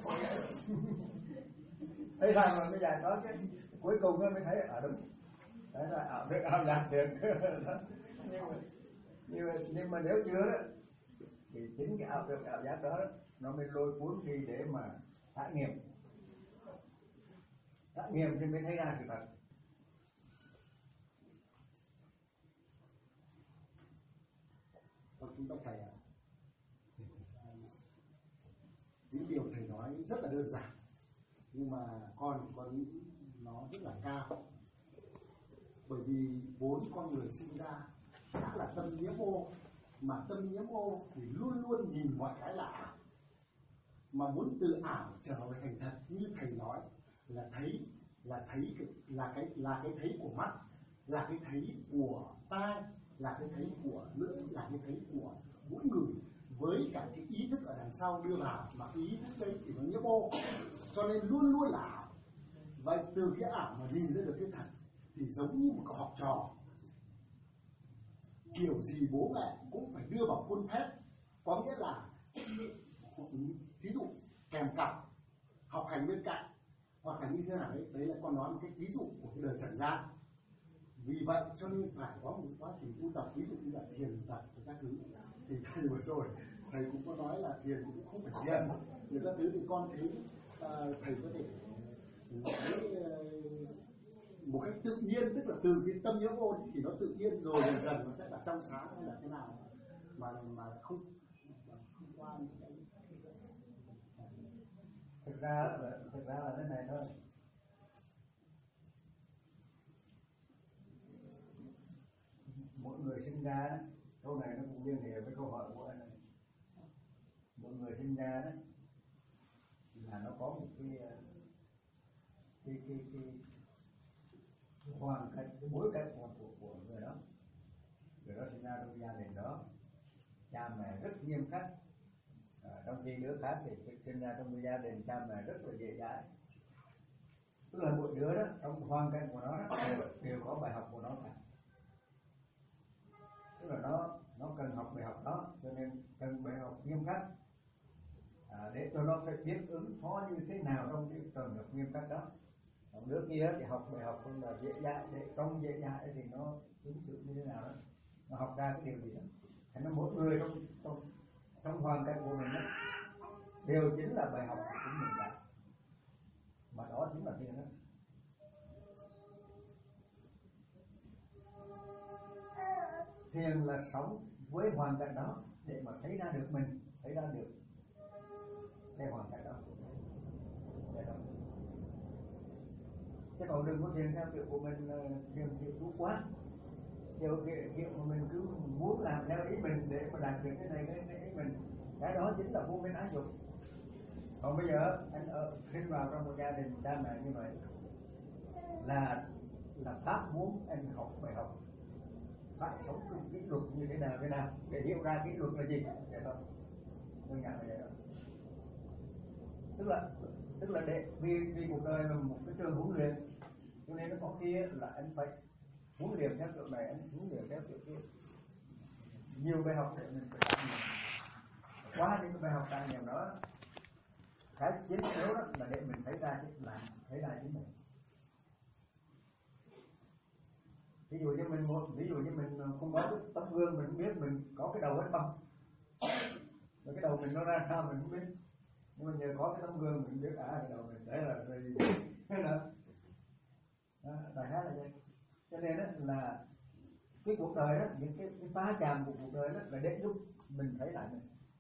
Thấy ra rồi mới giải thoát chứ. Cuối cùng mới thấy ở đúng. Đấy là ảo tưởng ảo giác được. nhưng, mà, nhưng, mà, nhưng mà nếu chưa đó thì chính cái ảo tưởng ảo giác đó nó mới lôi cuốn đi để mà trải nghiệm. Trải nghiệm thì mới thấy ra sự thật. Vâng, kính bạch thầy ạ. Những điều thầy nói rất là đơn giản, nhưng mà con có nghĩ nó rất là cao. Bởi vì vốn con người sinh ra đã là tâm nhiễm ô, mà tâm nhiễm ô thì luôn luôn nhìn mọi cái là ảo. Mà muốn từ ảo trở về thành thật như thầy nói là thấy là thấy là cái là cái thấy của mắt, là cái thấy của tai, là cái thấy của lưỡi, là cái thấy của mũi người, với cả cái ý thức ở đằng sau đưa vào, mà cái ý thức đấy thì nó nhiễm ô, cho nên luôn luôn là ảo. Vậy từ cái ảo mà nhìn ra được cái thật thì giống như một cậu học trò, kiểu gì bố mẹ cũng phải đưa vào khuôn phép, có nghĩa là ví dụ kèm cặp, học hành bên cạnh, hoặc là như thế nào đấy. Đấy là con nói một cái ví dụ của cái đời trần gian. Vì vậy cho nên phải có một quá trình tu tập, ví dụ như là thiền tập các thứ. Thì thầy vừa rồi thầy cũng có nói là thiền cũng không phải thiền, người ta thứ thì con thấy uh, thầy có thể nói uh, một cách tự nhiên, tức là từ cái tâm nhiễm ô thì nó tự nhiên rồi dần dần nó sẽ là trong sáng hay là thế nào mà mà không không qua những cái. Thực ra là thực ra là thế này thôi. Mỗi người sinh ra, câu này nó cũng liên hệ với câu hỏi của anh này. Mỗi người sinh ra đấy là nó có một cái cái cái cái, cái hoàn cảnh, cái bối cảnh của, của của người đó. Người đó sinh ra trong gia đình đó, cha mẹ rất nghiêm khắc. À, trong khi đứa khác thì sinh ra trong gia đình cha mẹ rất là dễ dãi. Tức là mỗi đứa đó trong hoàn cảnh của nó đó, đều, đều có bài học của nó cả. Tức là nó nó cần học bài học đó, cho nên cần bài học nghiêm khắc, à, để cho nó phải biết ứng phó như thế nào trong cái trường hợp nghiêm khắc đó. Còn đứa kia thì học bài học cũng là dễ dãi, để trong dễ dãi thì nó ứng xử như thế nào đó, nó học ra cái điều gì đó. Thế nên mỗi người trong trong trong hoàn cảnh của mình đó, đều chính là bài học của chính mình cả, mà đó chính là thiền đó. Thiền là sống với hoàn cảnh đó để mà thấy ra được mình, thấy ra được cái hoàn cảnh đó. Chứ còn đừng có thiền theo kiểu của mình, thiền kiểu chú quá, kiểu kiểu của mình cứ muốn làm theo ý mình để mà đạt được cái này cái, cái ý mình, cái đó chính là vô minh ái dục. Còn bây giờ anh ở sinh vào trong một gia đình cha mẹ như vậy là là Pháp muốn anh học bài học phải sống cái kỷ luật như thế nào thế nào để hiểu ra kỷ luật là gì, vậy thôi, đơn giản là vậy đó. Tức là tức là để vì vì cuộc đời là một cái trường huấn luyện, cho nên nó có khi là anh phải huấn luyện theo kiểu này, anh huấn luyện theo kiểu kia, nhiều bài học để mình phải trải nghiệm. Qua những cái bài học trải nghiệm đó, cái chính yếu đó là để mình thấy ra là thấy ra chính mình. Ví dụ như mình một ví dụ như mình không có cái tấm gương, mình không biết mình có cái đầu hết bông, rồi cái đầu mình nó ra sao mình không biết, nhưng mà nhờ có cái tấm gương mình biết à cái đầu mình đấy là cái gì thế đó. Đại khái là vậy. Cho nên đó là cái cuộc đời đó, những cái, cái phá chạm của cuộc đời đó là để giúp mình thấy lại mình.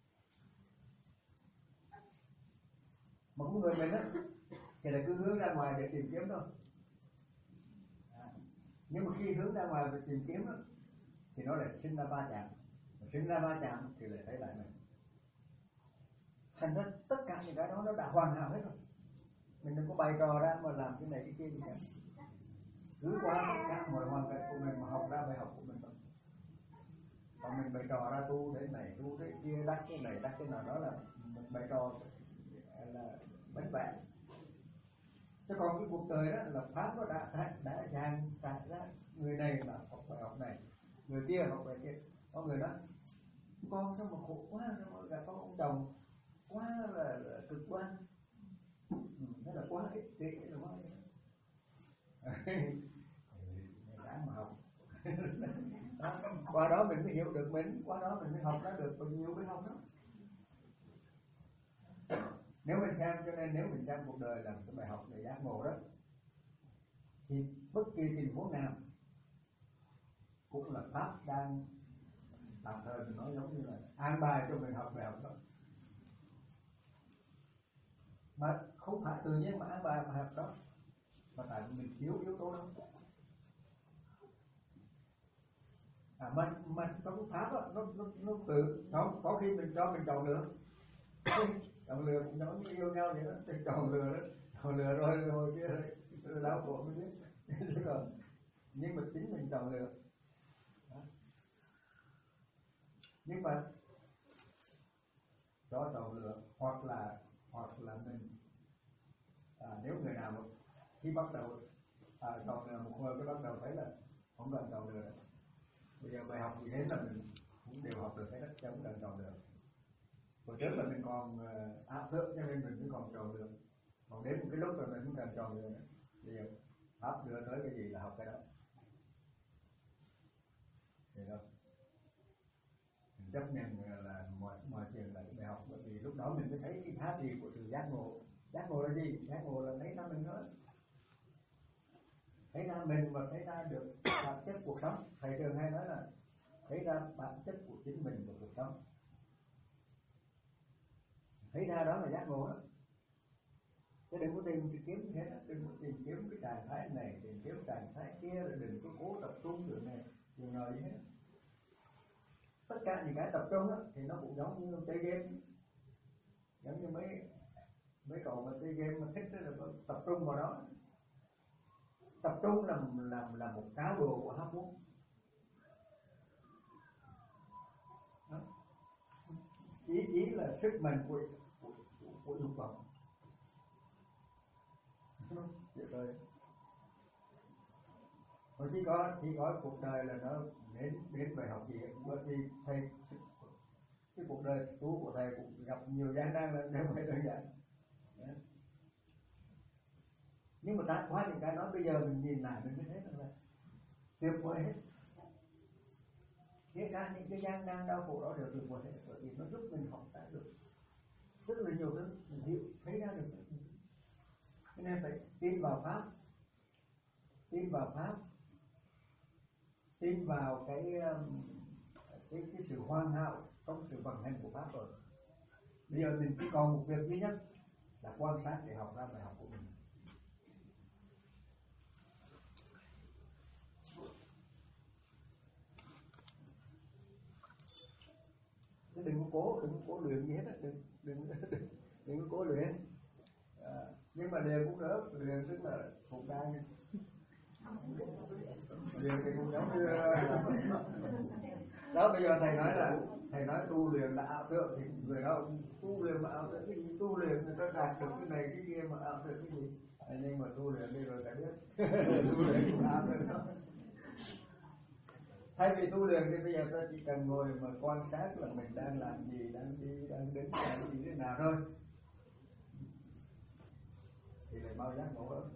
Mà con người mình đó thì là cứ hướng ra ngoài để tìm kiếm thôi. À, nhưng mà khi hướng ra ngoài để tìm kiếm đó, thì nó lại sinh ra va chạm, sinh ra va chạm thì lại thấy lại mình. Thành ra tất cả những cái đó nó đã hoàn hảo hết rồi. Mình đừng có bày trò ra mà làm cái này cái kia gì cả. Cứ qua tất cả mọi hoàn cảnh của mình mà học ra bài học của mình thôi. Còn mình bày trò ra tu thế này, tu thế kia, đắc cái này, đắc cái nào đó là mình bày trò là bánh vẽ. Chứ còn cái cuộc đời đó là Pháp nó đã đã, đã dàn trải ra, người này là học bài học này, người kia học bài kia. Có người nói con sao mà khổ quá, sao mà gặp con ông chồng quá là, là cực đoan, ừ, thế là quá ích kỷ, là quá đáng mà học. Đó, qua đó mình mới hiểu được mình, qua đó mình mới học ra được bao nhiêu mới học đó. Nếu mình xem, cho nên nếu mình xem cuộc đời là một cái bài học để giác ngộ đó, thì bất kỳ tình huống nào cũng là Pháp đang tạm thời mình nói giống như là an bài cho mình học bài học đó. Mà không phải tự nhiên mà an bài bài học đó, mà tại vì mình thiếu yếu tố đó. À, mà, mà trong Pháp đó, nó, nó, nó tự, nó, có khi mình cho mình chọn lựa. Chọn lựa cũng giống như yêu nhau vậy đó, chọn lựa đó, chọn lựa rồi rồi kia rồi đau khổ mới biết. Chứ còn nhưng mà chính mình chọn lựa đó. Nhưng mà cho chọn lựa hoặc là hoặc là mình à, nếu người nào khi bắt đầu à, chọn lựa một người cái bắt đầu thấy là không cần chọn lựa nữa. Bây giờ bài học gì hết là mình cũng đều học được cái đất, không cần chọn lựa. Hồi trước là mình còn uh, áp thượng cho nên mình cũng còn chọn lựa. Còn đến một cái lúc rồi mình cũng cần chọn lựa nữa. Bây giờ Pháp đưa tới cái gì là học cái đó. Vậy đâu. Mình chấp nhận là mọi mọi chuyện là cái bài học, bởi vì lúc đó mình mới thấy cái giá trị của sự giác ngộ. Giác ngộ là gì? Giác ngộ là thấy ra mình nữa. Thấy ra mình và thấy ra được bản chất cuộc sống. Thầy thường hay nói là thấy ra bản chất của chính mình và cuộc sống. Thấy ra đó là giác ngộ đó. Chứ đừng có tìm kiếm thế đó, đừng có tìm kiếm cái trạng thái này, tìm kiếm trạng thái kia, rồi đừng có cố tập trung đường này, đường nào gì hết. Tất cả những cái tập trung đó, thì nó cũng giống như chơi game, giống như mấy mấy cậu mà chơi game mà thích là có tập trung vào đó. Tập trung là là là một cá đồ của hấp muốn. Ý chí là sức mạnh của của, của, của dục vọng. Vậy thôi. Còn chỉ có chỉ có cuộc đời là nó đến đến bài học gì, bởi vì thầy cái cuộc đời tu của thầy cũng gặp nhiều gian nan là đều phải đơn giản. Đấy. Nhưng mà ta qua những cái đó bây giờ mình nhìn lại mình mới thấy rằng là tuyệt vời hết. Kể cả những cái gian nan đau khổ đó đều tuyệt vời hết, bởi vì nó giúp mình học ra được rất là nhiều thứ, mình hiểu thấy ra được. Cho nên phải tin vào Pháp, tin vào Pháp, tin vào cái cái cái sự hoàn hảo trong sự vận hành của Pháp rồi. Bây giờ mình chỉ còn một việc duy nhất là quan sát để học ra bài học của mình. Chứ đừng có cố, đừng có cố luyện gì hết, đừng đừng đừng đừng có cố luyện. À, nhưng mà luyện cũng được, luyện tức là cũng đang luyện thì cũng giống như đó. Bây giờ thầy nói là thầy nói tu luyện là ảo tưởng, thì người đó tu luyện mà ảo tưởng cái gì? Tu luyện người ta đạt được cái này cái kia mà ảo tưởng cái gì? À, nhưng mà tu luyện đi rồi ta biết tu luyện cũng ảo tưởng đó. Thay vì tu luyện thì bây giờ ta chỉ cần ngồi mà quan sát là mình đang làm gì, đang đi, đang đứng, đang gì thế nào thôi, thì lại bao giác ngộ hơn.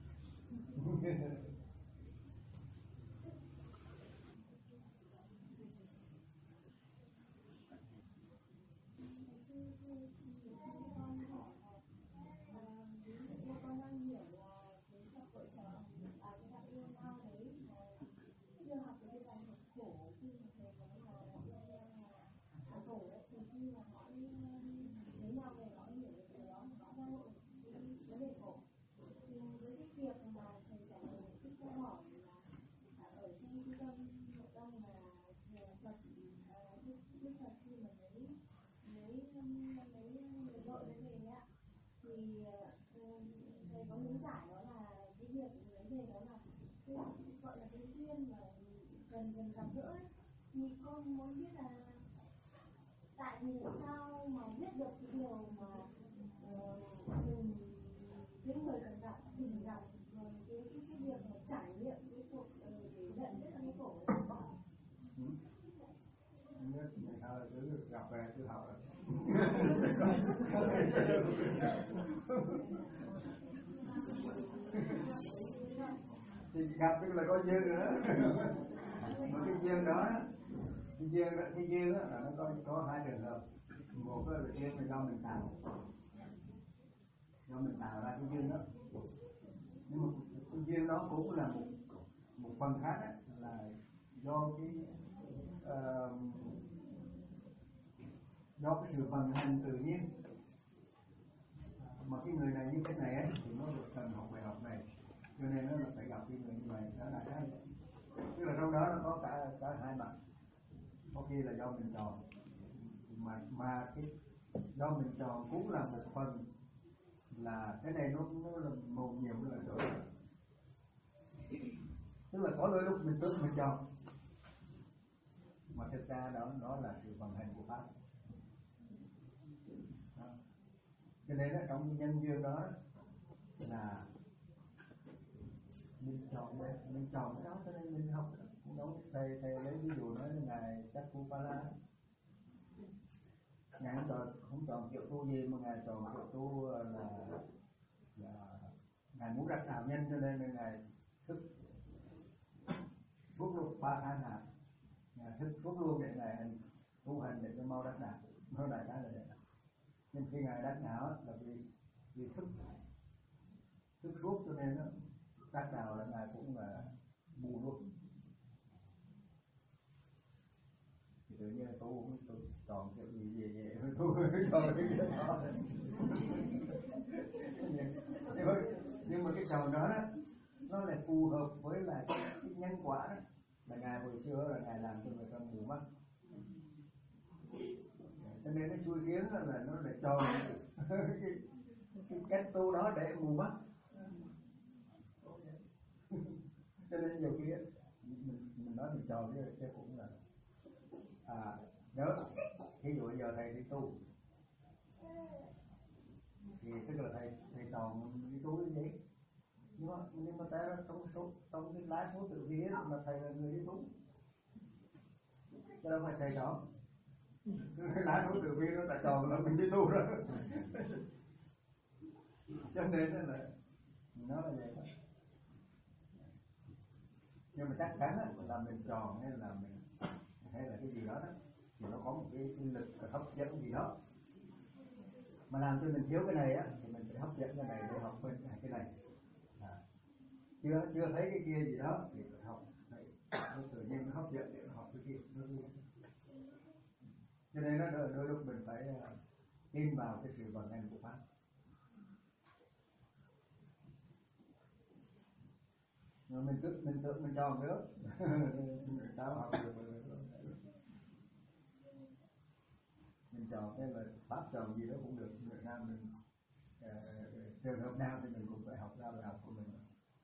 Gần gần gặp gỡ ấy, thì con muốn biết là tại vì sao mà biết được cái điều mà uh, mình cái người cần gặp mình gặp rồi cái cái cái việc mà trải nghiệm cái cuộc uh, để nhận biết cái khổ ấy. Nhất người ta là cứ gặp về cứ học rồi. Thì gặp tức là có duyên nữa. Mà cái duyên đó, cái duyên đó, cái duyên đó là nó có có hai trường hợp. Một là duyên là do mình tạo, do mình tạo ra cái duyên đó. Nhưng mà cái duyên đó cũng là một một phần khác ấy, là do cái uh, do cái sự vận hành tự nhiên. Mà cái người này như thế này ấy, thì nó được cần học bài học này, cho nên nó là phải gặp cái người như vậy. Đó là cái, tức là trong đó nó có cả cả hai mặt. Có khi là do mình chọn, mà mà cái do mình chọn cũng là một phần, là cái này nó nó là một nhiều là đổi. Tức là có đôi lúc mình tự mình chọn, mà thực ra đó đó là sự vận hành của pháp. Đó. Cho nên là trong cái nhân duyên đó là mình chọn đấy, mình chọn cái đó cho nên mình học. Đúng, thầy thầy lấy ví dụ nói là ngài Chakupala, ngài không chọn không chọn kiểu tu gì mà ngài chọn kiểu tu là, là ngài muốn đắc đạo nhân, cho nên là ngài thức phước luôn ba tháng hạt, ngài thức phước luôn để ngài hành tu hành để cho mau đắc đạo. Nó đại khái là vậy. Nhưng khi ngài đắc đạo là vì vì thức thức suốt, cho nên nó đắc đạo là ngài cũng là bù luôn. Thì tự nhiên tu tôi chọn kiểu gì gì vậy, tu chọn cái gì đó. nhưng, mà, nhưng mà cái chọn đó, đó nó lại phù hợp với lại cái, cái nhân quả đó. Là ngài hồi xưa là ngài làm cho người ta mù mắt, cho nên cái xui khiến là, là nó lại chọn cái, cái cách tu đó để mù mắt. Cho nên nhiều khi mình, mình nói mình chọn cái, cái cũng là à, nhớ ví dụ giờ thầy đi tu thì tức là thầy thầy chọn đi tu như vậy, nhưng mà nhưng mà ta trong số trong cái lá số tự nhiên mà thầy là người đi tu, cho đâu phải thầy chọn. Lá số tự nhiên nó đã chọn là mình đi tu rồi. Cho nên là nó là vậy đó. Nhưng mà chắc chắn là mình chọn hay là mình hay là cái gì đó, đó thì nó có một cái, cái lực hấp dẫn gì đó mà làm cho mình thiếu cái này á, thì mình phải hấp dẫn cái này để học bên cái này. À, chưa chưa thấy cái kia gì đó thì phải học này, nó tự nhiên nó hấp dẫn để học cái kia. Cho nên nó đôi, đôi lúc mình phải uh, tin vào cái sự vận hành của pháp. Rồi mình cứ mình tự mình chọn nữa. Sao học được. mình chọn cái là pháp chọn gì đó cũng được. Việt Nam mình uh, trường hợp nào thì mình cũng phải học ra bài học của mình.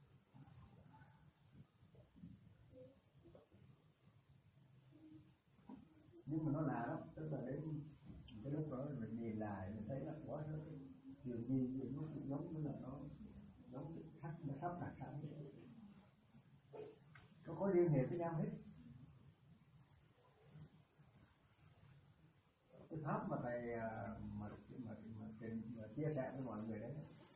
Nhưng mà nó lạ lắm, tức là đến cái lúc đó mình nhìn lại mình thấy là quá nó dường như dường nó cũng giống như là nó giống cái thắt nó sắp đặt sẵn, nó có liên hệ với nhau hết. Cái pháp mà thầy mà mà, mà, trình, mà chia sẻ với mọi người đấy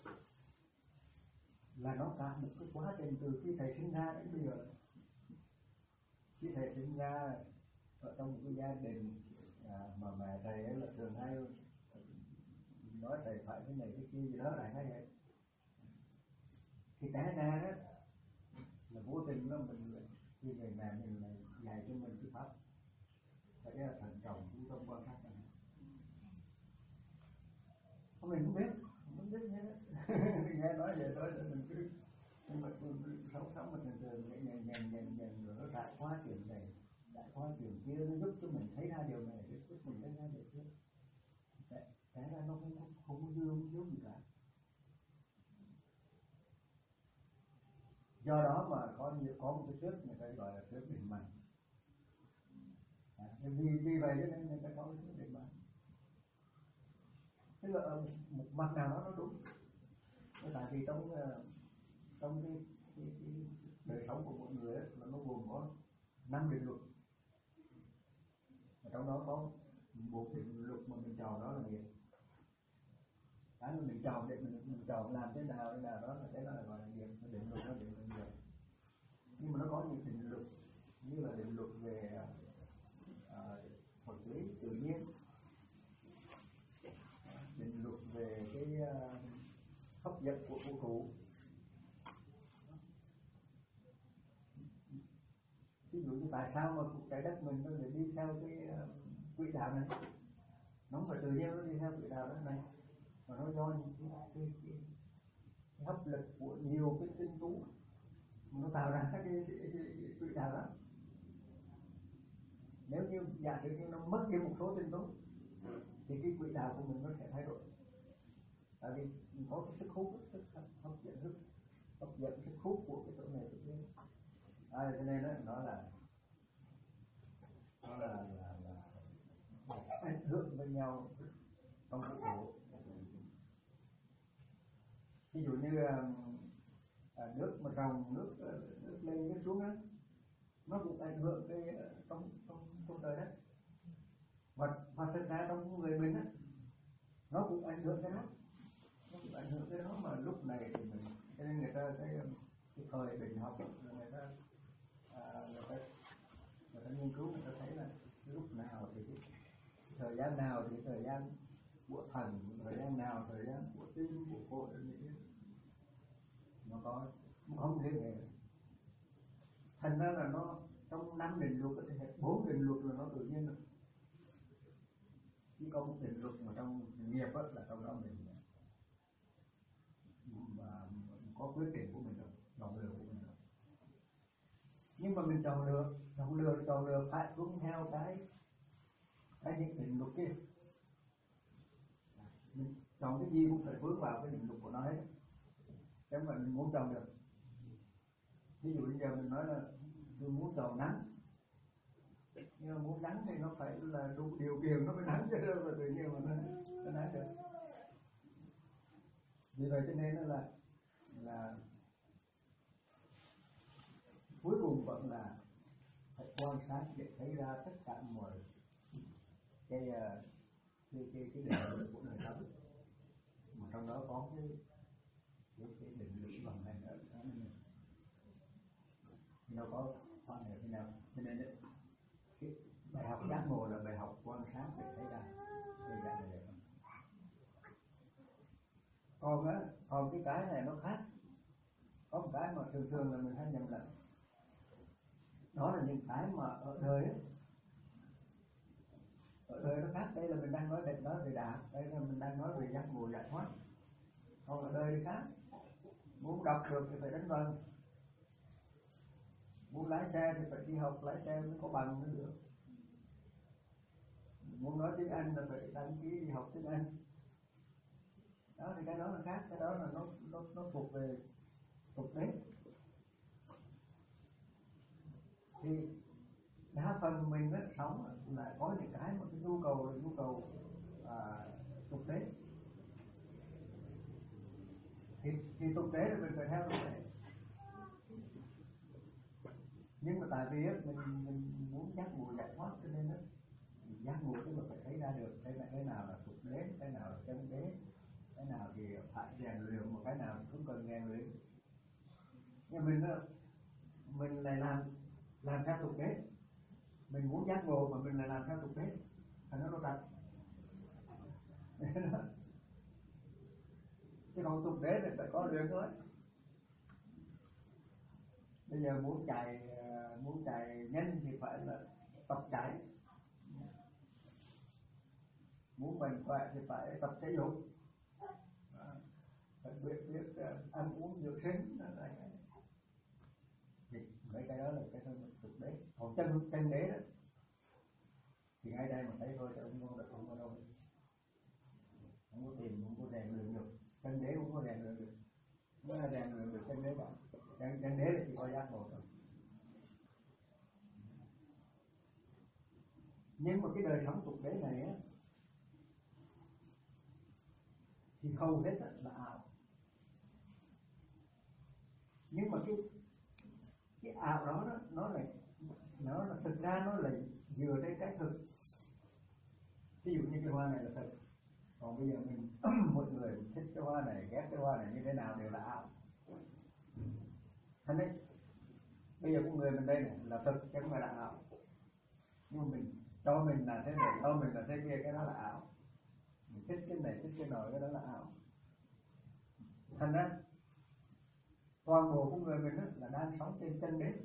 là nó cả một cái quá trình từ khi thầy sinh ra đến bây giờ. Khi thầy sinh ra ở trong một cái gia đình à, mà mẹ thầy ấy là thường hay nói thầy phải cái này cái kia gì đó lại hay vậy, thì té ra đó là vô tình nó mình khi người mẹ mình là dạy cho mình cái pháp phải là thận trọng chú tâm quan sát này. Mình không biết, không biết nhé. Nghe nói vậy thôi mình cứ nhưng mà sống sống mà thường thường cái nhận nhận nhận nhận rồi nó đại hóa chuyện này đại hóa chuyện kia, nó giúp cho mình thấy ra điều này, giúp mình thấy ra điều kia. Thế ra nó không không không có dư không thiếu gì cả. Do đó mà có có một cái thuyết người ta gọi là thuyết định mệnh. À, vì vì vậy cho nên người ta có cái thuyết định mệnh. Tức là ở một mặt nào đó nó đúng. Tại vì trong trong cái, cái, cái đời sống của mọi người ấy, là nó gồm có năm định luật. Và trong đó có bốn định luật mà mình chọn đó là nghiệp. Cái mà mình chọn để mình, mình chọn làm thế nào thế nào đó là cái đó là gọi là nghiệp. Định luật nó định luật nghiệp. Nhưng mà nó có những định luật như là định luật về uh, vật lý tự nhiên, định luật về cái uh, hấp dẫn của vũ trụ. Ví dụ như tại sao mà trái đất mình nó lại đi theo cái uh, quỹ đạo này, nó không phải tự nhiên nó đi theo quỹ đạo đó này, mà nó do những cái, cái, cái, cái hấp lực của nhiều cái tinh tú nó tạo ra các cái, cái, cái, cái quỹ đạo đó. Nếu như giả sử như nó mất đi một số tinh tú thì cái quỹ đạo của mình nó sẽ thay đổi. Tại vì mình có cái sức hút, sức hấp dẫn, sức hấp dẫn, sức hút của cái chỗ này chỗ kia. À, cho nên đó, nó là nó là là, là, là ảnh hưởng với nhau trong vũ trụ. Ví dụ như à, nước mà ròng nước nước lên nước xuống á, nó cũng ảnh hưởng cái trong trong trong trời đất. Và và thực ra trong người mình á, nó cũng ảnh hưởng cái đó. Nó cũng ảnh hưởng cái đó mà lúc này thì mình cho nên người ta cái cái thời bình học người ta à, người ta người ta nghiên cứu, người ta thấy là lúc nào thì cái thời gian nào thì thời gian của thần, thời gian nào thời gian của tim của phổi này nó có nó không liên hệ. Thành ra là nó trong năm định luật thì bốn định luật là nó tự nhiên rồi. Chỉ có một định luật mà trong nghiệp á, là trong đó mình mà có quyết định của mình rồi, chọn lựa của mình rồi. Nhưng mà mình chọn lựa, chọn lựa, chọn lựa phải đúng theo cái cái những định luật kia. Mình chọn cái gì cũng phải vướng vào cái định luật của nó hết. Chứ mà mình muốn chọn được. Ví dụ bây giờ mình nói là tôi muốn chọn nắng, nhưng mà muốn nắng thì nó phải là đủ điều kiện nó mới nắng chứ đâu mà tự nhiên mà nó, nó nắng được. Vì vậy cho nên là là cuối cùng vẫn là phải quan sát để thấy ra tất cả mọi cái cái cái cái định luật của đời sống, mà trong đó có cái cái, cái định luật vận hành ở đó này, nó có quan hệ thế nào. Cho nên đấy, cái bài học giác ngộ là bài học quan sát để thấy ra thấy ra là vậy. Còn á, còn cái cái này nó khác. Có một cái mà thường thường là mình hay nhầm lẫn. Đó là những cái mà ở đời ấy, ở đời nó khác. Đây là mình đang nói về nói về đạo, đây là mình đang nói về giác ngộ giải thoát. Còn ở đời thì khác. Muốn đọc được thì phải đánh vần, muốn lái xe thì phải đi học lái xe mới có bằng mới được. muốn nói tiếng Anh là phải đăng ký đi học tiếng Anh. Đó thì cái đó là khác, cái đó là nó nó nó thuộc về tục đế. Thì đa phần mình á, sống là có những cái mà cái nhu cầu là nhu cầu à, tục đế. Thì, thì tục đế là mình phải theo tục đế. Nhưng mà tại vì á, mình, mình muốn giác ngộ giải thoát cho nên á, giác ngộ tức là phải thấy ra được cái, cái nào là tục đế, cái nào là chân đế, cái nào thì phải rèn luyện, một cái nào thì không cần rèn luyện. Nhưng mình á, mình lại làm làm theo tục đế, mình muốn giác ngộ mà mình lại làm theo tục đế, thành nó trật. Chứ còn tục đế thì phải có luyện thôi. Bây giờ muốn chạy muốn chạy nhanh thì phải là tập chạy, muốn mạnh khỏe thì phải tập thể dục, phải biết biết ăn uống dưỡng sinh. Thì mấy cái đó là cái tục đế. Còn chân chân đế đó thì ngay đây mà thấy thôi, ông không được, không có đâu, không có tìm, không có rèn luyện được. Chân đế cũng có rèn luyện được, mới là rèn luyện được chân đế cả. Chân, chân đế là chỉ có giác ngộ thôi. Nhưng mà cái đời sống tục đế này á, thì hầu hết là ảo. Nhưng mà cái cái ảo đó, đó nó là nó là thực ra nó là dựa trên cái thực. Ví dụ như cái hoa này là thực, còn bây giờ mình một người thích cái hoa này, ghét cái hoa này như thế nào đều là ảo. Thành đấy, bây giờ con người mình đây này là thực chứ không phải là ảo. Nhưng mà mình cho mình là thế này, cho mình là thế kia, cái đó là ảo. Mình thích cái này, thích cái nọ, cái đó là ảo. Thành ra toàn bộ con người mình là đang sống trên chân đế.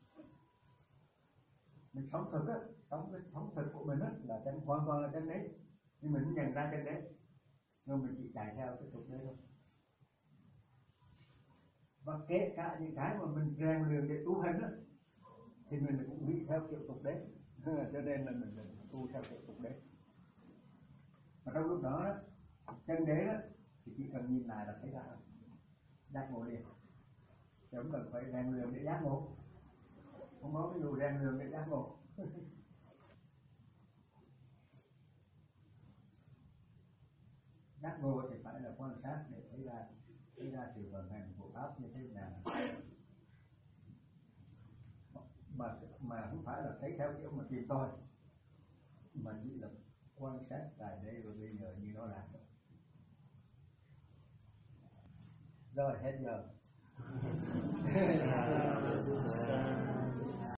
Mình sống thực á, sống cái sống thực của mình á là chân, hoàn toàn là chân đế. Nhưng mình nhận ra chân đế, nhưng mình chỉ chạy theo cái tục đế thôi. Và kể cả những cái mà mình rèn luyện để tu hành á, thì mình cũng nghĩ theo kiểu tục đế. Cho nên là mình, mình tu theo kiểu tục đế. Và trong lúc đó, đó chân đế đó thì chỉ cần nhìn lại là thấy ra giác ngộ liền. Chứ không cần phải rèn luyện để giác ngộ. Không có ví dụ rèn luyện để giác ngộ. Giác ngộ thì phải là quan sát để thấy ra thấy ra sự vận hành của pháp như thế nào. Mà mà không phải là thấy theo kiểu mà tìm tòi, mà chỉ là quan sát tại đây và bây giờ như nó làm. Rồi hết giờ.